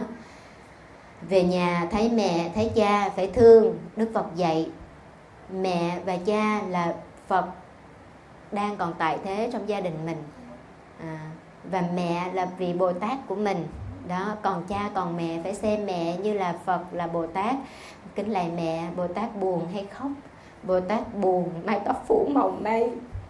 về nhà thấy mẹ thấy cha phải thương. Đức Phật dạy mẹ và cha là Phật đang còn tại thế trong gia đình mình, à, và mẹ là vị Bồ Tát của mình đó. Còn cha còn mẹ phải xem mẹ như là Phật, là Bồ Tát. Kính lạy mẹ. Bồ Tát buồn hay khóc? Bồ Tát buồn, mái tóc phủ màu mây.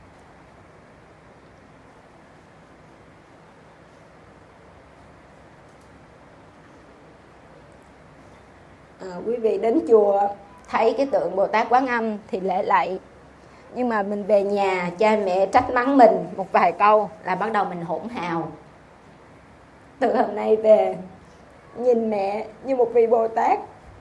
À, quý vị đến chùa thấy cái tượng Bồ Tát Quán Âm thì lễ lạy, nhưng mà mình về nhà cha mẹ trách mắng mình một vài câu là bắt đầu mình hỗn hào. Từ hôm nay về nhìn mẹ như một vị Bồ Tát,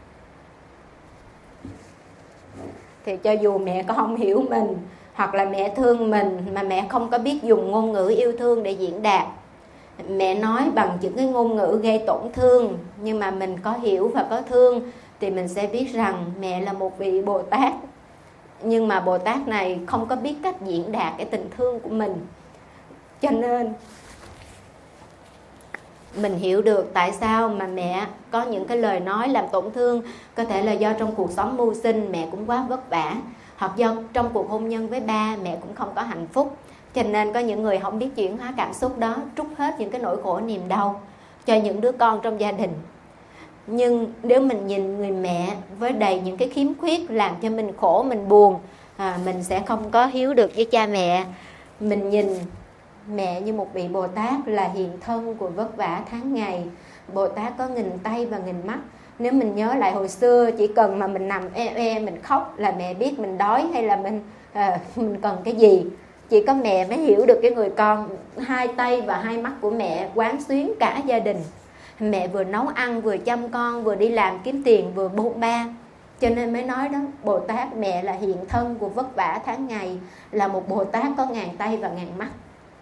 thì cho dù mẹ có không hiểu mình, hoặc là mẹ thương mình mà mẹ không có biết dùng ngôn ngữ yêu thương để diễn đạt, mẹ nói bằng những cái ngôn ngữ gây tổn thương, nhưng mà mình có hiểu và có thương, thì mình sẽ biết rằng mẹ là một vị Bồ Tát. Nhưng mà Bồ Tát này không có biết cách diễn đạt cái tình thương của mình. Cho nên mình hiểu được tại sao mà mẹ có những cái lời nói làm tổn thương. Có thể là do trong cuộc sống mưu sinh mẹ cũng quá vất vả, hoặc do trong cuộc hôn nhân với ba mẹ cũng không có hạnh phúc. Cho nên có những người không biết chuyển hóa cảm xúc đó, trút hết những cái nỗi khổ niềm đau cho những đứa con trong gia đình. Nhưng nếu mình nhìn người mẹ với đầy những cái khiếm khuyết làm cho mình khổ, mình buồn, à, mình sẽ không có hiếu được với cha mẹ. Mình nhìn mẹ như một vị Bồ Tát là hiện thân của vất vả tháng ngày. Bồ Tát có nghìn tay và nghìn mắt. Nếu mình nhớ lại hồi xưa, chỉ cần mà mình nằm e e mình khóc là mẹ biết mình đói hay là mình à, mình cần cái gì. Chỉ có mẹ mới hiểu được cái người con. Hai tay và hai mắt của mẹ quán xuyến cả gia đình. Mẹ vừa nấu ăn, vừa chăm con, vừa đi làm kiếm tiền, vừa bôn ba. Cho nên mới nói đó, Bồ Tát mẹ là hiện thân của vất vả tháng ngày, là một Bồ Tát có ngàn tay và ngàn mắt.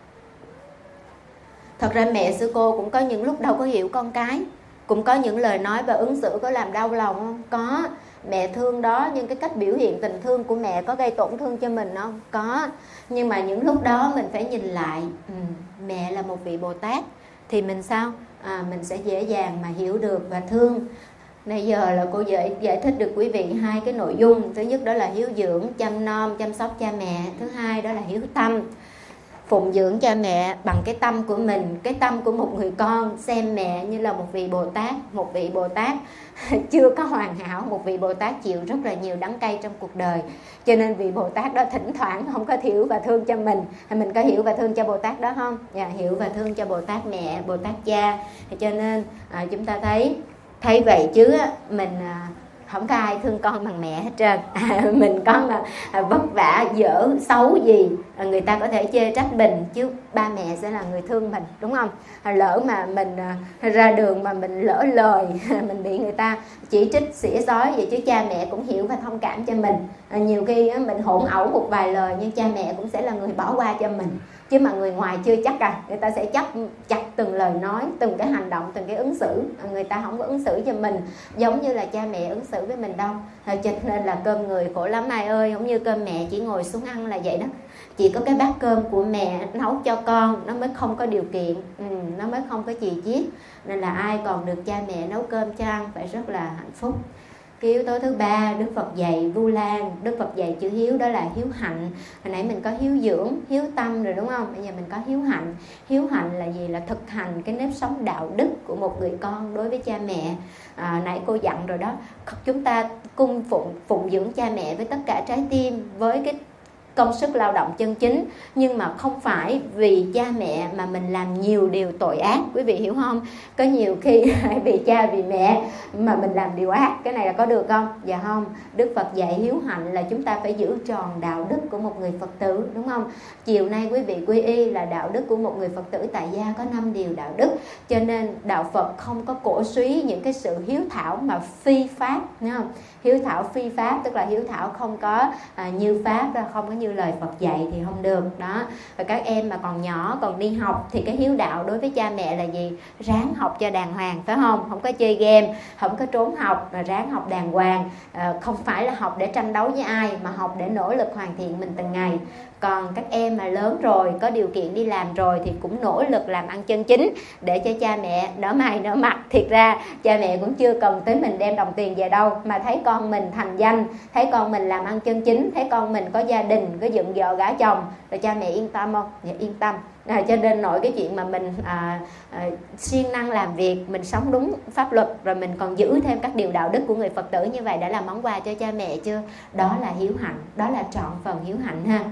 Thật ra mẹ sư cô cũng có những lúc đâu có hiểu con cái, cũng có những lời nói và ứng xử có làm đau lòng không? Có. Mẹ thương đó, nhưng cái cách biểu hiện tình thương của mẹ có gây tổn thương cho mình không? Có. Nhưng mà những lúc đó mình phải nhìn lại, ừ, mẹ là một vị Bồ Tát, thì mình sao? À, mình sẽ dễ dàng mà hiểu được và thương. Bây giờ là cô giải, giải thích được quý vị hai cái nội dung. Thứ nhất đó là hiếu dưỡng, chăm nom, chăm sóc cha mẹ. Thứ hai đó là hiếu tâm, phụng dưỡng cha mẹ bằng cái tâm của mình. Cái tâm của một người con xem mẹ như là một vị Bồ Tát. Một vị Bồ Tát chưa có hoàn hảo, một vị Bồ Tát chịu rất là nhiều đắng cay trong cuộc đời. Cho nên vị Bồ Tát đó thỉnh thoảng không có hiểu và thương cho mình. Mình có hiểu và thương cho Bồ Tát đó không? Dạ, hiểu và thương cho Bồ Tát mẹ, Bồ Tát cha. Cho nên à, chúng ta thấy thấy vậy chứ mình à, không có ai thương con bằng mẹ hết trơn. À, mình có mà à, vất vả dở xấu gì à, người ta có thể chê trách mình, chứ ba mẹ sẽ là người thương mình, đúng không? À, lỡ mà mình à, ra đường mà mình lỡ lời mình bị người ta chỉ trích xỉa xói vậy, chứ cha mẹ cũng hiểu và thông cảm cho mình. À, nhiều khi á, mình hỗn ẩu một vài lời nhưng cha mẹ cũng sẽ là người bỏ qua cho mình. Chứ mà người ngoài chưa chắc à, người ta sẽ chấp chặt từng lời nói, từng cái hành động, từng cái ứng xử. Người ta không có ứng xử cho mình giống như là cha mẹ ứng xử với mình đâu. Cho nên là cơm người khổ lắm ai ơi, không như cơm mẹ chỉ ngồi xuống ăn là vậy đó. Chỉ có cái bát cơm của mẹ nấu cho con nó mới không có điều kiện, ừ, nó mới không có chì chiết. Nên là ai còn được cha mẹ nấu cơm cho ăn phải rất là hạnh phúc. Cái yếu tố thứ ba Đức Phật dạy Vu Lan, Đức Phật dạy chữ hiếu đó là hiếu hạnh. Hồi nãy mình có hiếu dưỡng, hiếu tâm rồi đúng không? Bây giờ mình có hiếu hạnh. Hiếu hạnh là gì? Là thực hành cái nếp sống đạo đức của một người con đối với cha mẹ. À, nãy cô dặn rồi đó, chúng ta cung phụng phụng dưỡng cha mẹ với tất cả trái tim, với cái công sức lao động chân chính, nhưng mà không phải vì cha mẹ mà mình làm nhiều điều tội ác. Quý vị hiểu không? Có nhiều khi vì cha vì mẹ mà mình làm điều ác, cái này là có được không? Dạ không. Đức Phật dạy hiếu hạnh là chúng ta phải giữ tròn đạo đức của một người Phật tử, đúng không? Chiều nay quý vị quy y là đạo đức của một người Phật tử tại gia có năm điều đạo đức. Cho nên đạo Phật không có cổ suý những cái sự hiếu thảo mà phi pháp, đúng không? Hiếu thảo phi pháp tức là hiếu thảo không có à, như pháp, không có như lời Phật dạy thì không được đó. Và các em mà còn nhỏ còn đi học thì cái hiếu đạo đối với cha mẹ là gì? Ráng học cho đàng hoàng, phải không? Không có chơi game, không có trốn học, mà ráng học đàng hoàng. À, không phải là học để tranh đấu với ai, mà học để nỗ lực hoàn thiện mình từng ngày. Còn các em mà lớn rồi, có điều kiện đi làm rồi thì cũng nỗ lực làm ăn chân chính để cho cha mẹ nở mày nở mặt. Thiệt ra cha mẹ cũng chưa cần tới mình đem đồng tiền về đâu, mà thấy con mình thành danh, thấy con mình làm ăn chân chính, thấy con mình có gia đình, có dựng vợ gả chồng, rồi cha mẹ yên tâm không? Dạ yên tâm. À, cho nên nội cái chuyện mà mình à, à, siêng năng làm việc, mình sống đúng pháp luật, rồi mình còn giữ thêm các điều đạo đức của người Phật tử như vậy đã là món quà cho cha mẹ chưa? Đó là hiếu hạnh, đó là trọn phần hiếu hạnh ha.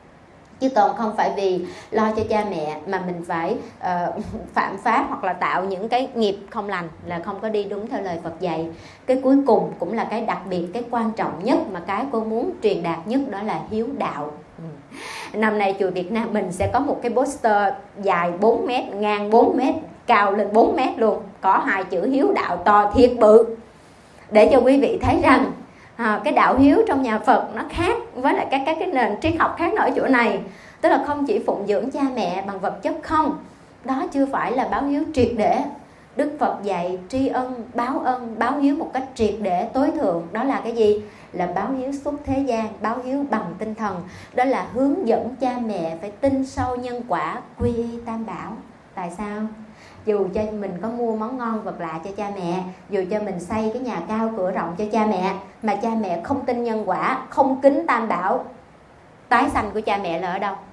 Chứ còn không phải vì lo cho cha mẹ mà mình phải uh, phạm pháp hoặc là tạo những cái nghiệp không lành, là không có đi đúng theo lời Phật dạy. Cái cuối cùng cũng là cái đặc biệt, cái quan trọng nhất mà cái cô muốn truyền đạt nhất, đó là hiếu đạo. Năm nay chùa Việt Nam mình sẽ có một cái poster dài bốn mét, ngang bốn mét, cao lên bốn mét luôn, có hai chữ hiếu đạo to thiệt bự, để cho quý vị thấy rằng À, cái đạo hiếu trong nhà Phật nó khác với lại các, các cái nền triết học khác ở chỗ này. Tức là không chỉ phụng dưỡng cha mẹ bằng vật chất không, đó chưa phải là báo hiếu triệt để, Đức Phật dạy tri ân, báo ân, báo hiếu một cách triệt để tối thượng. Đó là cái gì? Là báo hiếu xuất thế gian, báo hiếu bằng tinh thần. Đó là hướng dẫn cha mẹ phải tin sâu nhân quả, quy y tam bảo. Tại sao? Dù cho mình có mua món ngon vật lạ cho cha mẹ, dù cho mình xây cái nhà cao cửa rộng cho cha mẹ, mà cha mẹ không tin nhân quả, không kính tam bảo, tái sanh của cha mẹ là ở đâu?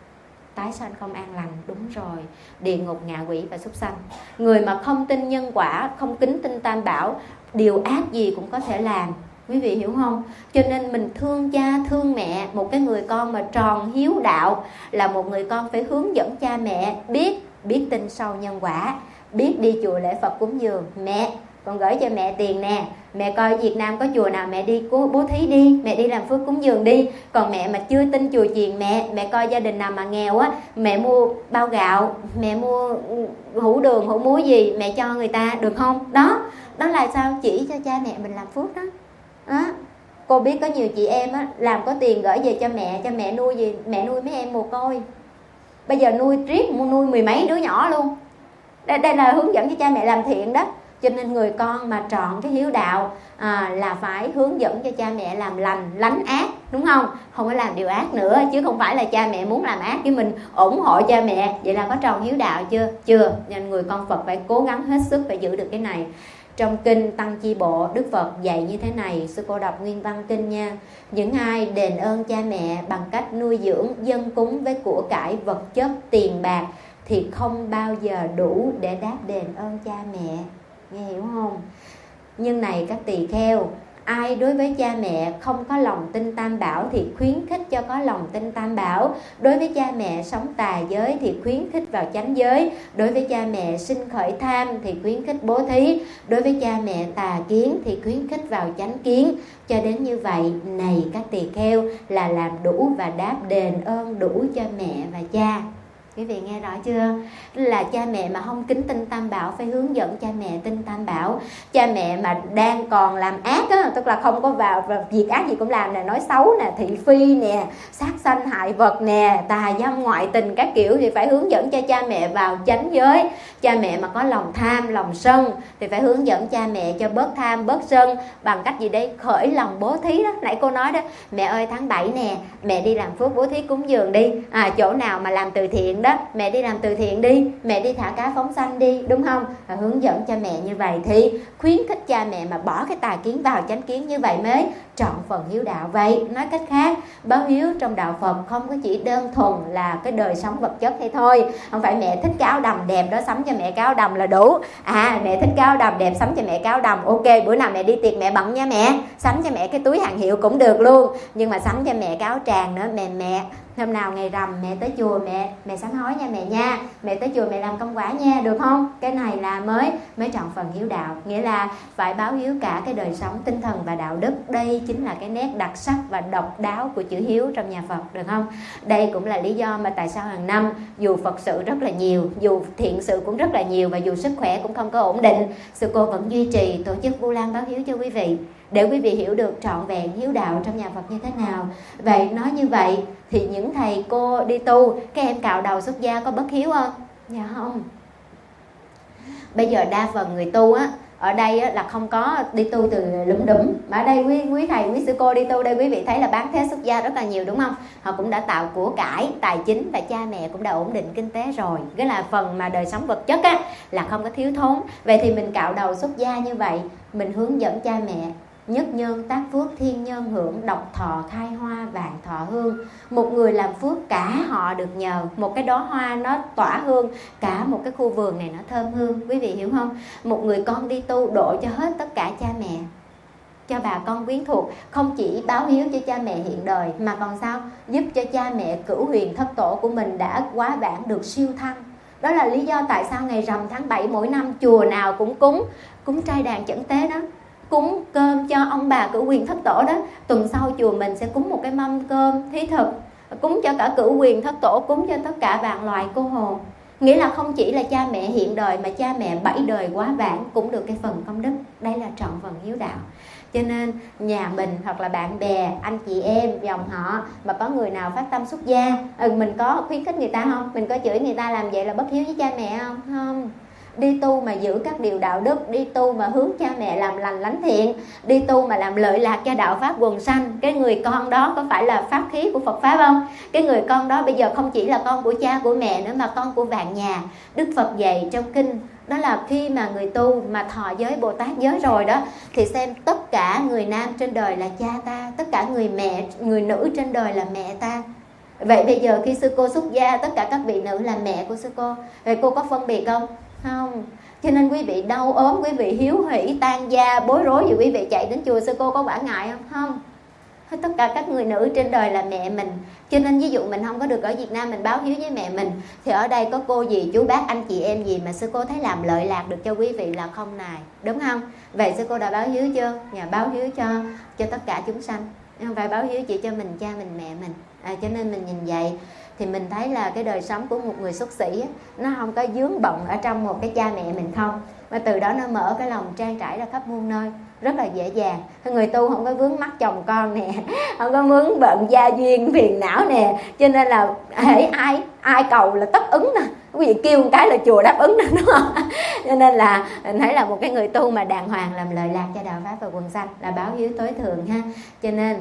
Tái sanh không an lành. Đúng rồi, địa ngục, ngạ quỷ và súc sanh. Người mà không tin nhân quả, không kính tin tam bảo, điều ác gì cũng có thể làm. Quý vị hiểu không? Cho nên mình thương cha, thương mẹ. Một cái người con mà tròn hiếu đạo là một người con phải hướng dẫn cha mẹ biết biết tin sâu nhân quả, biết đi chùa lễ Phật cúng dường. Mẹ, con gửi cho mẹ tiền nè, mẹ coi Việt Nam có chùa nào mẹ đi bố thí đi, mẹ đi làm phước cúng dường đi. Còn mẹ mà chưa tin chùa chiền, mẹ mẹ coi gia đình nào mà nghèo á, mẹ mua bao gạo, mẹ mua hũ đường, hũ muối gì, mẹ cho người ta được không? Đó, đó là sao? Chỉ cho cha mẹ mình làm phước đó. Đó. Cô biết có nhiều chị em á, làm có tiền gửi về cho mẹ, cho mẹ nuôi gì, mẹ nuôi mấy em mồ côi. Bây giờ nuôi riết, nuôi mười mấy đứa nhỏ luôn. Đây, đây là hướng dẫn cho cha mẹ làm thiện đó. Cho nên người con mà trọn cái hiếu đạo à, là phải hướng dẫn cho cha mẹ làm lành, lánh ác, đúng không? Không có làm điều ác nữa, chứ không phải là cha mẹ muốn làm ác cái mình ủng hộ cha mẹ. Vậy là có tròn hiếu đạo chưa? Chưa. Nên người con Phật phải cố gắng hết sức phải giữ được cái này. Trong kinh Tăng Chi Bộ, Đức Phật dạy như thế này, sư cô đọc nguyên văn kinh nha. Những ai đền ơn cha mẹ bằng cách nuôi dưỡng, dâng cúng với của cải vật chất, tiền bạc thì không bao giờ đủ để đáp đền ơn cha mẹ. Nghe hiểu không? Nhưng này các tỳ kheo, ai đối với cha mẹ không có lòng tin tam bảo thì khuyến khích cho có lòng tin tam bảo. Đối với cha mẹ sống tà giới thì khuyến khích vào chánh giới. Đối với cha mẹ sinh khởi tham thì khuyến khích bố thí. Đối với cha mẹ tà kiến thì khuyến khích vào chánh kiến. Cho đến như vậy, này các tỳ kheo, là làm đủ và đáp đền ơn đủ cho mẹ và cha. Quý vị nghe rõ chưa? Là cha mẹ mà không kính tin tam bảo phải hướng dẫn cha mẹ tin tam bảo. Cha mẹ mà đang còn làm ác á, tức là không có vào và việc ác gì cũng làm nè, nói xấu nè, thị phi nè, sát sanh hại vật nè, tà dâm ngoại tình các kiểu, thì phải hướng dẫn cho cha mẹ vào chánh giới. Cha mẹ mà có lòng tham, lòng sân thì phải hướng dẫn cha mẹ cho bớt tham, bớt sân. Bằng cách gì đấy? Khởi lòng bố thí đó. Nãy cô nói đó, mẹ ơi tháng bảy nè, mẹ đi làm phước bố thí cúng dường đi. À, chỗ nào mà làm từ thiện đó, mẹ đi làm từ thiện đi, mẹ đi thả cá phóng sanh đi, đúng không? À, hướng dẫn cha mẹ như vậy thì khuyến khích cha mẹ mà bỏ cái tà kiến vào chánh kiến, như vậy mới trọn phần hiếu đạo. Vậy nói cách khác, báo hiếu trong đạo Phật không có chỉ đơn thuần là cái đời sống vật chất hay thôi. Không phải mẹ thích cái áo đầm đẹp đó sắm cho mẹ cái áo đầm là đủ. À, mẹ thích cái áo đầm đẹp sắm cho mẹ cái áo đầm, ok, bữa nào mẹ đi tiệc mẹ bận nha mẹ, sắm cho mẹ cái túi hàng hiệu cũng được luôn. Nhưng mà sắm cho mẹ cái áo tràng nữa, mẹ mẹ hôm nào ngày rằm mẹ tới chùa mẹ mẹ sám hối nha mẹ nha, mẹ tới chùa mẹ làm công quả nha, được không? Cái này là mới mới trọn phần hiếu đạo, nghĩa là phải báo hiếu cả cái đời sống tinh thần và đạo đức. Đây chính là cái nét đặc sắc và độc đáo của chữ hiếu trong nhà Phật, được không? Đây cũng là lý do mà tại sao hàng năm dù Phật sự rất là nhiều, dù thiện sự cũng rất là nhiều, và dù sức khỏe cũng không có ổn định, sư cô vẫn duy trì tổ chức Vu Lan báo hiếu cho quý vị, để quý vị hiểu được trọn vẹn hiếu đạo trong nhà Phật như thế nào. Vậy nói như vậy thì những thầy cô đi tu, các em cạo đầu xuất gia có bất hiếu không? Dạ không. Bây giờ đa phần người tu á, ở đây á, là không có đi tu từ lúm đúm, mà ở đây quý quý thầy quý sư cô đi tu đây, quý vị thấy là bán thế xuất gia rất là nhiều, đúng không? Họ cũng đã tạo của cải tài chính và cha mẹ cũng đã ổn định kinh tế rồi. Cái là phần mà đời sống vật chất á là không có thiếu thốn. Vậy thì mình cạo đầu xuất gia như vậy, mình hướng dẫn cha mẹ nhất nhân tác phước, thiên nhân hưởng, độc thọ khai hoa, vạn thọ hương. Một người làm phước cả họ được nhờ, một cái đóa hoa nó tỏa hương, cả một cái khu vườn này nó thơm hương. Quý vị hiểu không? Một người con đi tu độ cho hết tất cả cha mẹ, cho bà con quyến thuộc, không chỉ báo hiếu cho cha mẹ hiện đời mà còn sao? Giúp cho cha mẹ cửu huyền thất tổ của mình đã quá vãng được siêu thăng. Đó là lý do tại sao ngày rằm tháng bảy mỗi năm chùa nào cũng cúng cúng trai đàn chẩn tế đó, cúng cơm cho ông bà cửu huyền thất tổ đó. Tuần sau chùa mình sẽ cúng một cái mâm cơm thí thực, cúng cho cả cửu huyền thất tổ, cúng cho tất cả vạn loài cô hồn. Nghĩa là không chỉ là cha mẹ hiện đời mà cha mẹ bảy đời quá vãng cũng được cái phần công đức. Đây là trọn phần hiếu đạo. Cho nên nhà mình hoặc là bạn bè, anh chị em, dòng họ mà có người nào phát tâm xuất gia, ừ, mình có khuyến khích người ta không? Mình có chửi người ta làm vậy là bất hiếu với cha mẹ không? Không. đi tu mà giữ các điều đạo đức, đi tu mà hướng cha mẹ làm lành lánh thiện, đi tu mà làm lợi lạc cho đạo pháp quần sanh, cái người con đó có phải là pháp khí của Phật pháp không? Cái người con đó bây giờ không chỉ là con của cha của mẹ nữa, mà con của vạn nhà. Đức Phật dạy trong kinh đó là khi mà người tu mà thọ giới Bồ Tát giới rồi đó, thì xem tất cả người nam trên đời là cha ta, tất cả người mẹ, người nữ trên đời là mẹ ta. Vậy bây giờ khi sư cô xuất gia, tất cả các vị nữ là mẹ của sư cô. Vậy cô có phân biệt không? Không. Cho nên quý vị đau ốm, quý vị hiếu hỉ, tan gia, bối rối thì quý vị chạy đến chùa sư cô có quản ngại không? Không. Tất cả các người nữ trên đời là mẹ mình. Cho nên ví dụ mình không có được ở Việt Nam, mình báo hiếu với mẹ mình, thì ở đây có cô gì, chú bác, anh chị em gì mà sư cô thấy làm lợi lạc được cho quý vị là không nài, đúng không? Vậy sư cô đã báo hiếu chưa? Nhà báo hiếu cho cho tất cả chúng sanh, không phải báo hiếu chỉ cho mình, cha mình, mẹ mình. À, cho nên mình nhìn vậy thì mình thấy là cái đời sống của một người xuất sĩ nó không có vướng bận ở trong một cái cha mẹ mình không, mà từ đó nó mở cái lòng trang trải ra khắp muôn nơi rất là dễ dàng. Người tu không có vướng mắc chồng con nè, không có vướng bận gia duyên phiền não nè, cho nên là hễ ai ai cầu là tất ứng nè, quý vị kêu một cái là chùa đáp ứng nè, đúng không? Cho nên là mình thấy là một cái người tu mà đàng hoàng làm lợi lạc cho đạo pháp và quần sanh là báo hiếu tối thượng ha. Cho nên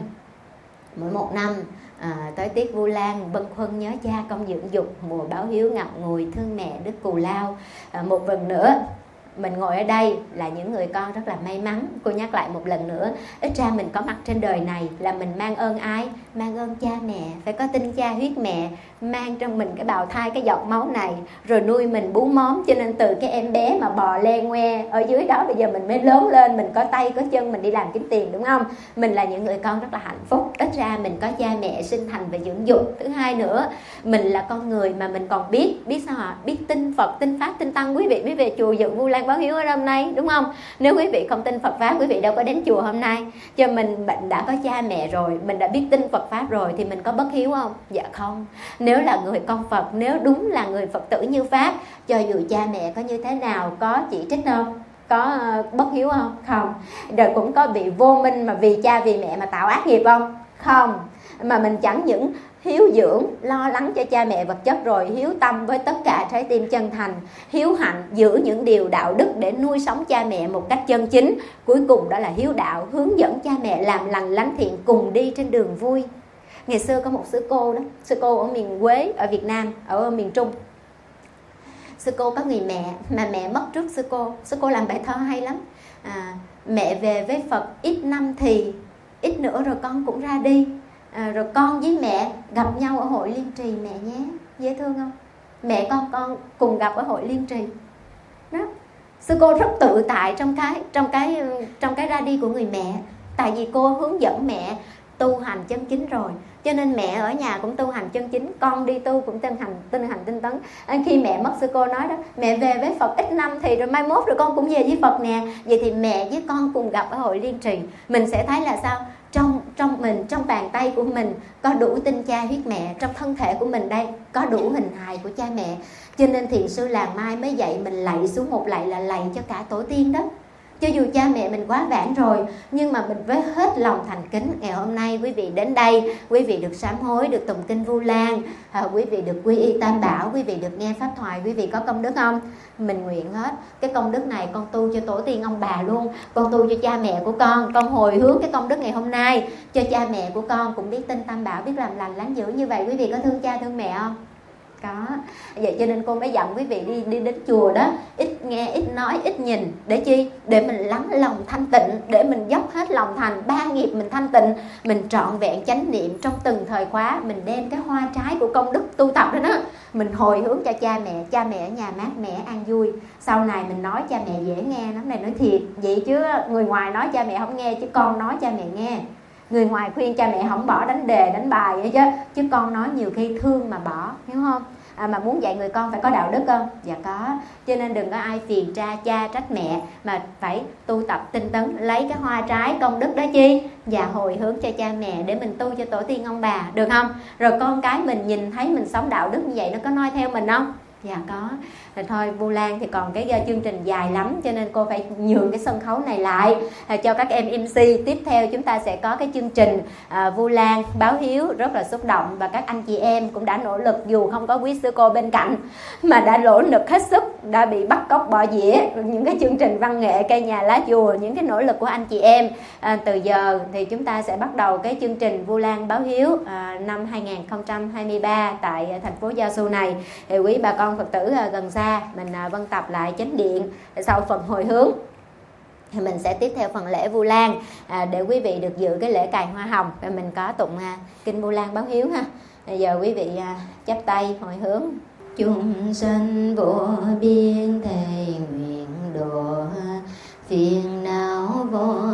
mỗi một năm À, tới tiết Vu Lan, bâng khuâng nhớ cha, công dưỡng dục, mùa báo hiếu ngậm ngùi, thương mẹ đức cù lao. À, một lần nữa mình ngồi ở đây là những người con rất là may mắn. Cô nhắc lại một lần nữa, ít ra mình có mặt trên đời này là mình mang ơn ai? Mang ơn cha mẹ, phải có tinh cha huyết mẹ mang trong mình cái bào thai, cái giọt máu này, rồi nuôi mình bú móm. Cho nên từ cái em bé mà bò le ngoe ở dưới đó, bây giờ mình mới lớn lên, mình có tay có chân, mình đi làm kiếm tiền, đúng không? Mình là những người con rất là hạnh phúc. Ít ra mình có cha mẹ sinh thành và dưỡng dục. Thứ hai nữa, mình là con người mà mình còn biết biết sao hả? Biết tin Phật, tin Pháp, tin Tăng. Quý vị mới về chùa dự Vu Lan báo hiếu ở hôm nay, đúng không? Nếu quý vị không tin Phật Pháp, quý vị đâu có đến chùa hôm nay. Cho mình mình đã có cha mẹ rồi, mình đã biết tin Phật Pháp rồi, thì mình có bất hiếu không? Dạ không. Nếu là người con Phật, nếu đúng là người Phật tử như Pháp, cho dù cha mẹ có như thế nào, có chỉ trích không? Có bất hiếu không? Không. Rồi cũng có bị vô minh mà vì cha vì mẹ mà tạo ác nghiệp không? Không. Mà mình chẳng những hiếu dưỡng, lo lắng cho cha mẹ vật chất rồi, hiếu tâm với tất cả trái tim chân thành, hiếu hạnh, giữ những điều đạo đức để nuôi sống cha mẹ một cách chân chính. Cuối cùng đó là hiếu đạo, hướng dẫn cha mẹ làm lành lánh thiện, cùng đi trên đường vui. Ngày xưa có một sư cô đó, sư cô ở miền Quế, ở Việt Nam, ở miền Trung. Sư cô có người mẹ, mà mẹ mất trước sư cô. Sư cô làm bài thơ hay lắm. À, mẹ về với Phật ít năm thì, ít nữa rồi con cũng ra đi. À, rồi con với mẹ gặp nhau ở hội Liên Trì mẹ nhé. Dễ thương không? Mẹ con con cùng gặp ở hội Liên Trì. Đó. Sư cô rất tự tại trong cái trong cái trong cái ra đi của người mẹ. Tại vì cô hướng dẫn mẹ tu hành chân chính rồi, cho nên mẹ ở nhà cũng tu hành chân chính, con đi tu cũng tinh hành tinh hành tinh tấn. Khi mẹ mất, sư cô nói đó, mẹ về với Phật ít năm thì rồi mai mốt rồi con cũng về với Phật nè. Vậy thì mẹ với con cùng gặp ở hội Liên Trì. Mình sẽ thấy là sao? Trong trong mình, trong bàn tay của mình có đủ tinh cha huyết mẹ, trong thân thể của mình đây có đủ hình hài của cha mẹ. Cho nên thiền sư Làng Mai mới dạy mình lạy xuống một lạy là lạy cho cả tổ tiên đó. Cho dù cha mẹ mình quá vãng rồi, nhưng mà mình với hết lòng thành kính. Ngày hôm nay quý vị đến đây, quý vị được sám hối, được tụng kinh Vu Lan, à, quý vị được quy y Tam Bảo, quý vị được nghe pháp thoại, quý vị có công đức không? Mình nguyện hết cái công đức này con tu cho tổ tiên ông bà luôn, con tu cho cha mẹ của con, con hồi hướng cái công đức ngày hôm nay cho cha mẹ của con cũng biết tin Tam Bảo, biết làm lành lánh dữ. Như vậy quý vị có thương cha thương mẹ không? Có. Vậy cho nên cô mới dặn quý vị đi đi đến chùa đó, ít nghe, ít nói, ít nhìn. Để chi? Để mình lắng lòng thanh tịnh, để mình dốc hết lòng thành, ba nghiệp mình thanh tịnh, mình trọn vẹn chánh niệm trong từng thời khóa. Mình đem cái hoa trái của công đức tu tập đó đó, mình hồi hướng cho cha mẹ. Cha mẹ ở nhà mát mẻ an vui. Sau này mình nói cha mẹ dễ nghe lắm này, nói thiệt. Vậy chứ người ngoài nói cha mẹ không nghe, chứ con nói cha mẹ nghe. Người ngoài khuyên cha mẹ không bỏ đánh đề, đánh bài vậy chứ, chứ con nói nhiều khi thương mà bỏ, hiểu không? À, mà muốn dạy người con phải có đạo đức không? Dạ có. Cho nên đừng có ai phiền tra cha trách mẹ, mà phải tu tập tinh tấn, lấy cái hoa trái công đức đó chi? Dạ hồi hướng cho cha mẹ để mình tu cho tổ tiên ông bà, được không? Rồi con cái mình nhìn thấy mình sống đạo đức như vậy, nó có noi theo mình không? Dạ có. Rồi thôi, Vu Lan thì còn cái chương trình dài lắm, cho nên cô phải nhường cái sân khấu này lại à, cho các em em xê. Tiếp theo chúng ta sẽ có cái chương trình à, Vu Lan báo hiếu rất là xúc động, và các anh chị em cũng đã nỗ lực, dù không có quý sư cô bên cạnh mà đã nỗ lực hết sức đã bị bắt cóc bỏ dĩa, những cái chương trình văn nghệ cây nhà lá chùa, những cái nỗ lực của anh chị em. À, từ giờ thì chúng ta sẽ bắt đầu cái chương trình Vu Lan báo hiếu à, năm hai nghìn không trăm hai mươi ba tại thành phố Gia Xu này. Thì quý bà con Phật tử à, gần xa mình à, vân tập lại chánh điện. Sau phần hồi hướng thì mình sẽ tiếp theo phần lễ Vu Lan à, để quý vị được dự cái lễ cài hoa hồng. Và mình có tụng à, kinh Vu Lan báo hiếu ha. Bây giờ quý vị à, chắp tay hồi hướng. Chúng sanh vô biên thầy nguyện độ, phiền não vô